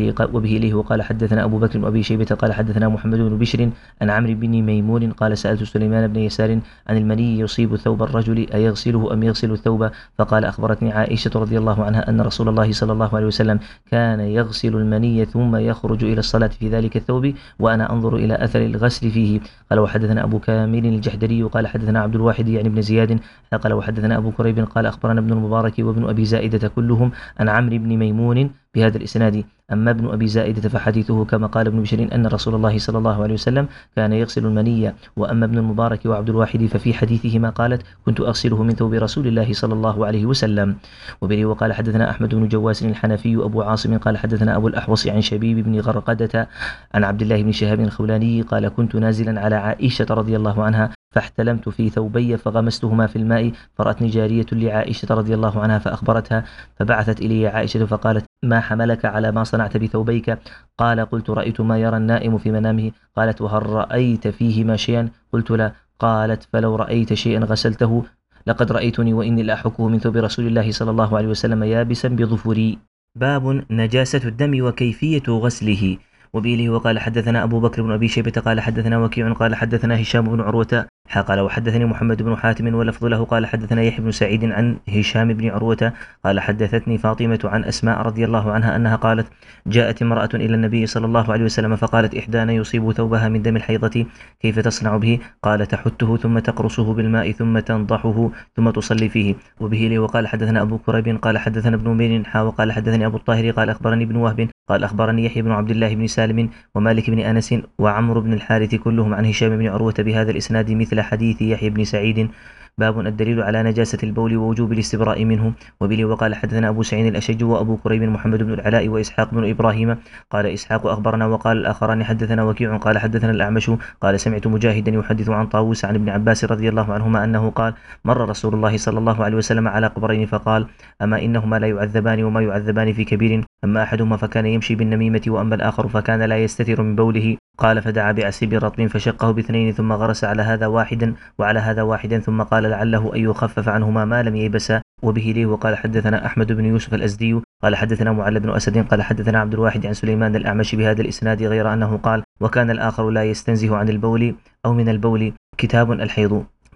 وبه لي وقال حدثنا أبو بكر بن أبي شيبة قال حدثنا محمد بن بشر عن عمرو بن ميمون قال سألت سليمان بن يسار عن المني يصيب ثوب الرجل أيغسله أم يغسل الثوب فقال أخبرتني عائشة رضي الله عنها أن رسول الله صلى الله عليه وسلم كان يغسل المني ثم يخرج إلى الصلاة في ذلك الثوب وأنا أنظر إلى أثر الغسل فيه. قال وحدثنا أبو كامل الجحدري قال حدثنا عبد الواحد يعني بن زياد قال وحدثنا أبو كريب قال أخبرنا ابن المبارك وابن أبي زائدة كلهم عن عمرو بن ميمون بهذا الإسناد. أما ابن أبي زائدة فحديثه كما قال ابن بشير أن رسول الله صلى الله عليه وسلم كان يغسل المني. وأما ابن المبارك وعبد الواحد ففي حديثهما قالت كنت أغسله من ثوب رسول الله صلى الله عليه وسلم. وبه وقال حدثنا أحمد بن جواس الحنفي أبو عاصم قال حدثنا أبو الأحوص عن شبيب بن غرقدة عن عبد الله بن شهاب الخولاني قال كنت نازلا على عائشة رضي الله عنها فاحتلمت في ثوبي فغمستهما في الماء فرأتني جارية لعائشة رضي الله عنها فأخبرتها فبعثت إلي عائشة فقالت ما حملك على ما صنعت بثوبيك؟ قال قلت رأيت ما يرى النائم في منامه. قالت وهل رأيت فيهما شيئا؟ قلت لا. قالت فلو رأيت شيئا غسلته لقد رأيتني وإني لأحكه من ثوب رسول الله صلى الله عليه وسلم يابسا بظفري. باب نجاسة الدم وكيفية غسله. وبه وقال حدثنا أبو بكر بن أبي شيبة قال حدثنا وكيع قال حدثنا هشام بن عروة قال وحدثني محمد بن حاتم ولفظ له قال حدثنا يحيى بن سعيد عن هشام بن عروة قال حدثتني فاطمة عن أسماء رضي الله عنها أنها قالت جاءت امرأة إلى النبي صلى الله عليه وسلم فقالت إحدانا يصيب ثوبها من دم الحيضة كيف تصنع به؟ قال تحته ثم تقرصه بالماء ثم تنضحه ثم تصلي فيه. وبه لي وقال حدثنا أبو كريب قال حدثنا ابن مين حا وقال حدثني أبو الطاهر قال أخبرني ابن وهب قال أخبرني يحيى بن عبد الله بن سالم ومالك بن أنس وعمرو بن الحارث كلهم عن هشام بن عروة بهذا الإسناد مثل حديث يحيى بن سعيد. باب الدليل على نجاسة البول ووجوب الاستبراء منه. وبه وقال حدثنا أبو سعيد الأشج وأبو كريب محمد بن العلاء وإسحاق بن إبراهيم قال إسحاق أخبرنا وقال الآخران حدثنا وكيع قال حدثنا الأعمش قال سمعت مجاهدا يحدث عن طاووس عن ابن عباس رضي الله عنهما أنه قال مر رسول الله صلى الله عليه وسلم على قبرين فقال أما إنهما لا يعذبان وما يعذبان في كبير أما أحدهما فكان يمشي بالنميمة وأما الآخر فكان لا يستتر من بوله. قال فدعا بعسيب رطب فشقه باثنين ثم غرس على هذا واحدا وعلى هذا واحدا ثم قال لعله أن يخفف عنهما ما لم ييبسا. وبه ليه وقال حدثنا أحمد بن يوسف الأزدي قال حدثنا معل بن أسد قال حدثنا عبد الواحد عن سليمان الأعمش بهذا الإسناد غير أنه قال وكان الآخر لا يستنزه عن البول أو من البول. كتاب الحيض.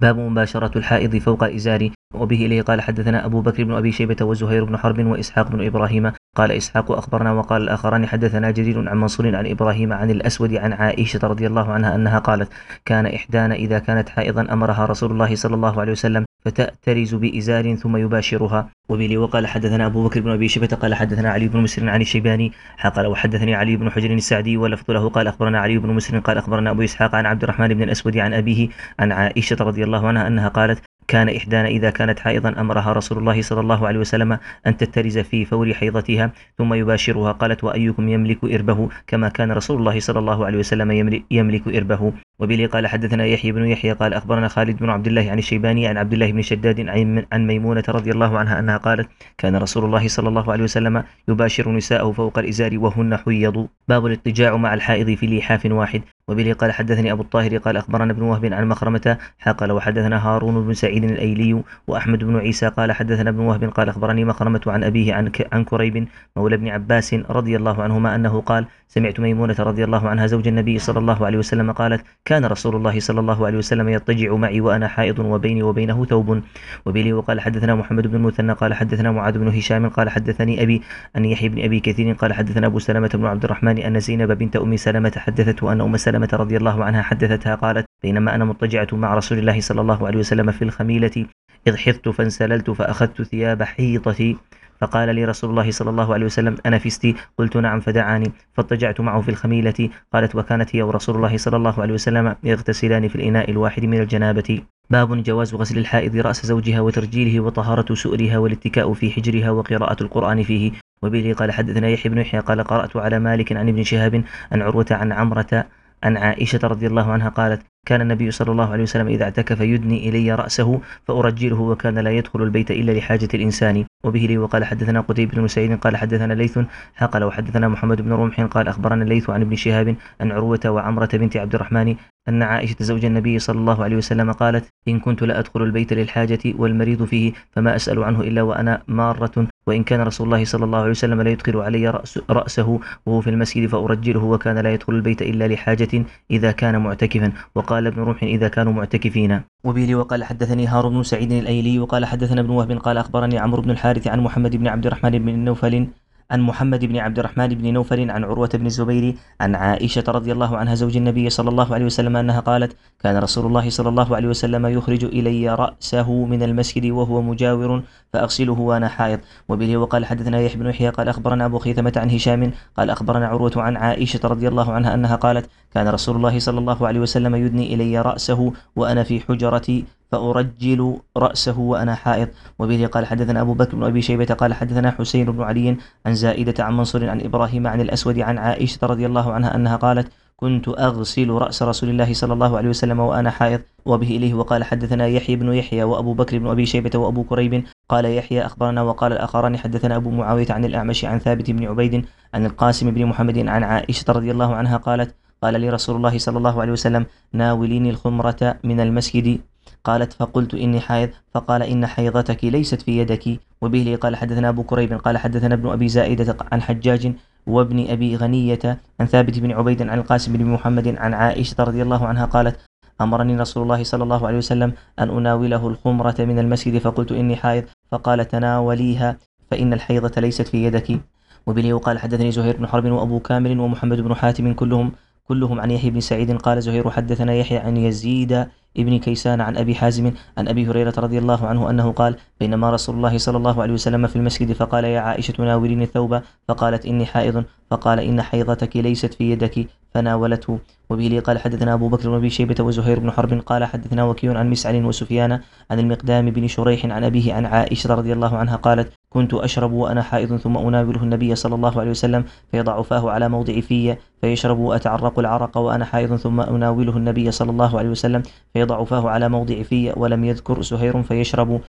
باب مباشرة الحائض فوق الإزار. وبه إليه قال حدثنا أبو بكر بن أبي شيبة وزهير بن حرب وإسحاق بن إبراهيم. قال إسحاق أخبرنا وقال الآخران حدثنا جرير عن منصور عن إبراهيم عن الأسود عن عائشة رضي الله عنها أنها قالت كان إحدانا إذا كانت حائضا أمرها رسول الله صلى الله عليه وسلم فتأترز بإزار ثم يباشرها. وبه وقال حدثنا أبو بكر بن أبي شيبة قال حدثنا علي بن مسر عن الشيباني قال وحدثني علي بن حجر السعدي ولفظ له قال أخبرنا علي بن مسر قال أخبرنا أبو إسحاق عن عبد الرحمن بن الأسود عن أبيه عن عائشة رضي الله عنها أنها قالت كان إحدانا إذا كانت حائضا أمرها رسول الله صلى الله عليه وسلم أن تترز في فور حيضتها ثم يباشرها. قالت وأيكم يملك إربه كما كان رسول الله صلى الله عليه وسلم يملك إربه. وبه قال حدثنا يحيى بن يحيى قال أخبرنا خالد بن عبد الله عن الشيباني عن عبد الله بن شداد عن ميمونة رضي الله عنها أنها قالت كان رسول الله صلى الله عليه وسلم يباشر نساءه فوق الإزار وهن حيض. باب الاضطجاع مع الحائض في لحاف واحد. وبه قال حدثني أبو الطاهر قال أخبرنا ابن وهب عن مخرمة قال وحدثنا هارون بن سعيد الأيلي وأحمد بن عيسى قال حدثنا ابن وهب قال أخبرني مخرمة عن أبيه عن عن كريب مولى ابن عباس رضي الله عنهما أنه قال سمعت ميمونة رضي الله عنها زوج النبي صلى الله عليه وسلم قالت كان رسول الله صلى الله عليه وسلم يضطجع معي وأنا حائض وبيني وبينه ثوب. وبه وقال حدثنا محمد بن المثنى قال حدثنا معاذ بن هشام قال حدثني أبي أن يحيى بن أبي كثير قال حدثنا أبو سلمة بن عبد الرحمن أن زينب بنت أم سلمة حدثته أن أم سلمة رضي الله عنها حدثتها قالت بينما أنا مضطجعة مع رسول الله صلى الله عليه وسلم في الخميلة إذ حضت فانسللت فأخذت ثياب حيطتي فقال لي رسول الله صلى الله عليه وسلم أنا فستي؟ قلت نعم فدعاني فاضطجعت معه في الخميلة. قالت وكانت هي ورسول الله صلى الله عليه وسلم يغتسلان في الإناء الواحد من الجنابة. باب جواز غسل الحائض رأس زوجها وترجيله وطهارة سؤرها والاتكاء في حجرها وقراءة القرآن فيه. وبه قال حدثنا يحيى بن يحيى قال قرأت على مالك عن ابن شهاب عن عروة عن عمرة عن عائشة رضي الله عنها قالت كان النبي صلى الله عليه وسلم إذا اعتكف يدني إلي رأسه فأرجله وكان لا يدخل البيت إلا لحاجة الإنسان. وبه لي وقال حدثنا قتيبة بن سعيد قال حدثنا ليث قال وحدثنا محمد بن رمح قال أخبرنا الليث عن ابن شهاب عن عروة وعمرة بنت عبد الرحمن أن عائشة زوج النبي صلى الله عليه وسلم قالت إن كنت لا أدخل البيت للحاجة والمريض فيه فما أسأل عنه إلا وأنا مارة وإن كان رسول الله صلى الله عليه وسلم لا يدخل علي رأس رأسه وهو في المسجد فأرجله وكان لا يدخل البيت إلا لحاجة إذا كان معتكفا. وقال ابن رمح إذا كانوا معتكفين. وبه وقال حدثني هارون بن سعيد الأيلي وقال حدثنا ابن وهب قال أخبرني عمرو بن الحارث عن محمد بن عبد الرحمن بن نوفل عن محمد بن عبد الرحمن بن نوفل عن عروة بن الزبير عن عائشة رضي الله عنها زوج النبي صلى الله عليه وسلم أنها قالت كان رسول الله صلى الله عليه وسلم يخرج إلي رأسه من المسجد وهو مجاور فأغسله وأنا حائض. وبه وقال حدثنا يحيى بن يحيى قال أخبرنا أبو خيثمة عن هشام قال أخبرنا عروة عن عائشة رضي الله عنها أنها قالت كان رسول الله صلى الله عليه وسلم يدني إلي رأسه وأنا في حجرتي فأرجل رأسه وأنا حائض. وبه قال حدثنا أبو بكر بن أبي شيبة قال حدثنا حسين بن علي عن زائدة عن منصور عن إبراهيم عن الأسود عن عائشة رضي الله عنها أنها قالت كنت أغسل رأس رسول الله صلى الله عليه وسلم وأنا حائض. وبه إليه وقال حدثنا يحيى بن يحيى وأبو بكر بن أبي شيبة وأبو كريب قال يحيى أخبرنا وقال الآخران حدثنا أبو معاوية عن الأعمش عن ثابت بن عبيد عن القاسم بن محمد عن عائشة رضي الله عنها قالت قال لي رسول الله صلى الله عليه وسلم ناوليني الخمرة من المسجد قالت فقلت إني حائض فقال إن حيضتك ليست في يدك. وبه قال حدثنا أبو كريب قال حدثنا ابن أبي زائدة عن حجاج وابن أبي غنية عن ثابت بن عبيد عن القاسم بن محمد عن عائشة رضي الله عنها قالت أمرني رسول الله صلى الله عليه وسلم أن أناوله الخمرة من المسجد فقلت إني حائض فقال تناوليها فإن الحيضة ليست في يدك. وبه قال حدثني زهير بن حرب وأبو كامل ومحمد بن حاتم كلهم كلهم عن يحيى بن سعيد قال زهير حدثنا يحيى عن يزيد ابن كيسان عن أبي حازم عن أبي هريرة رضي الله عنه أنه قال بينما رسول الله صلى الله عليه وسلم في المسجد فقال يا عائشة ناوليني الثوب فقالت إني حائض فقال إن حيضتك ليست في يدك فناولته. وبه قال حدثنا أبو بكر بن أبي شيبة وزهير بن حرب قال حدثنا وكيع عن مسعر وسفيان عن المقدام بن شريح عن أبيه عن عائشة رضي الله عنها قالت كنت أشرب وأنا حائض ثم أناوله النبي صلى الله عليه وسلم فيضع فاه على موضع في فيشرب وأتعرق العرق وأنا حائض ثم أناوله النبي صلى الله عليه وسلم فيضع فاه على موضع في ولم يذكر زهير فيشرب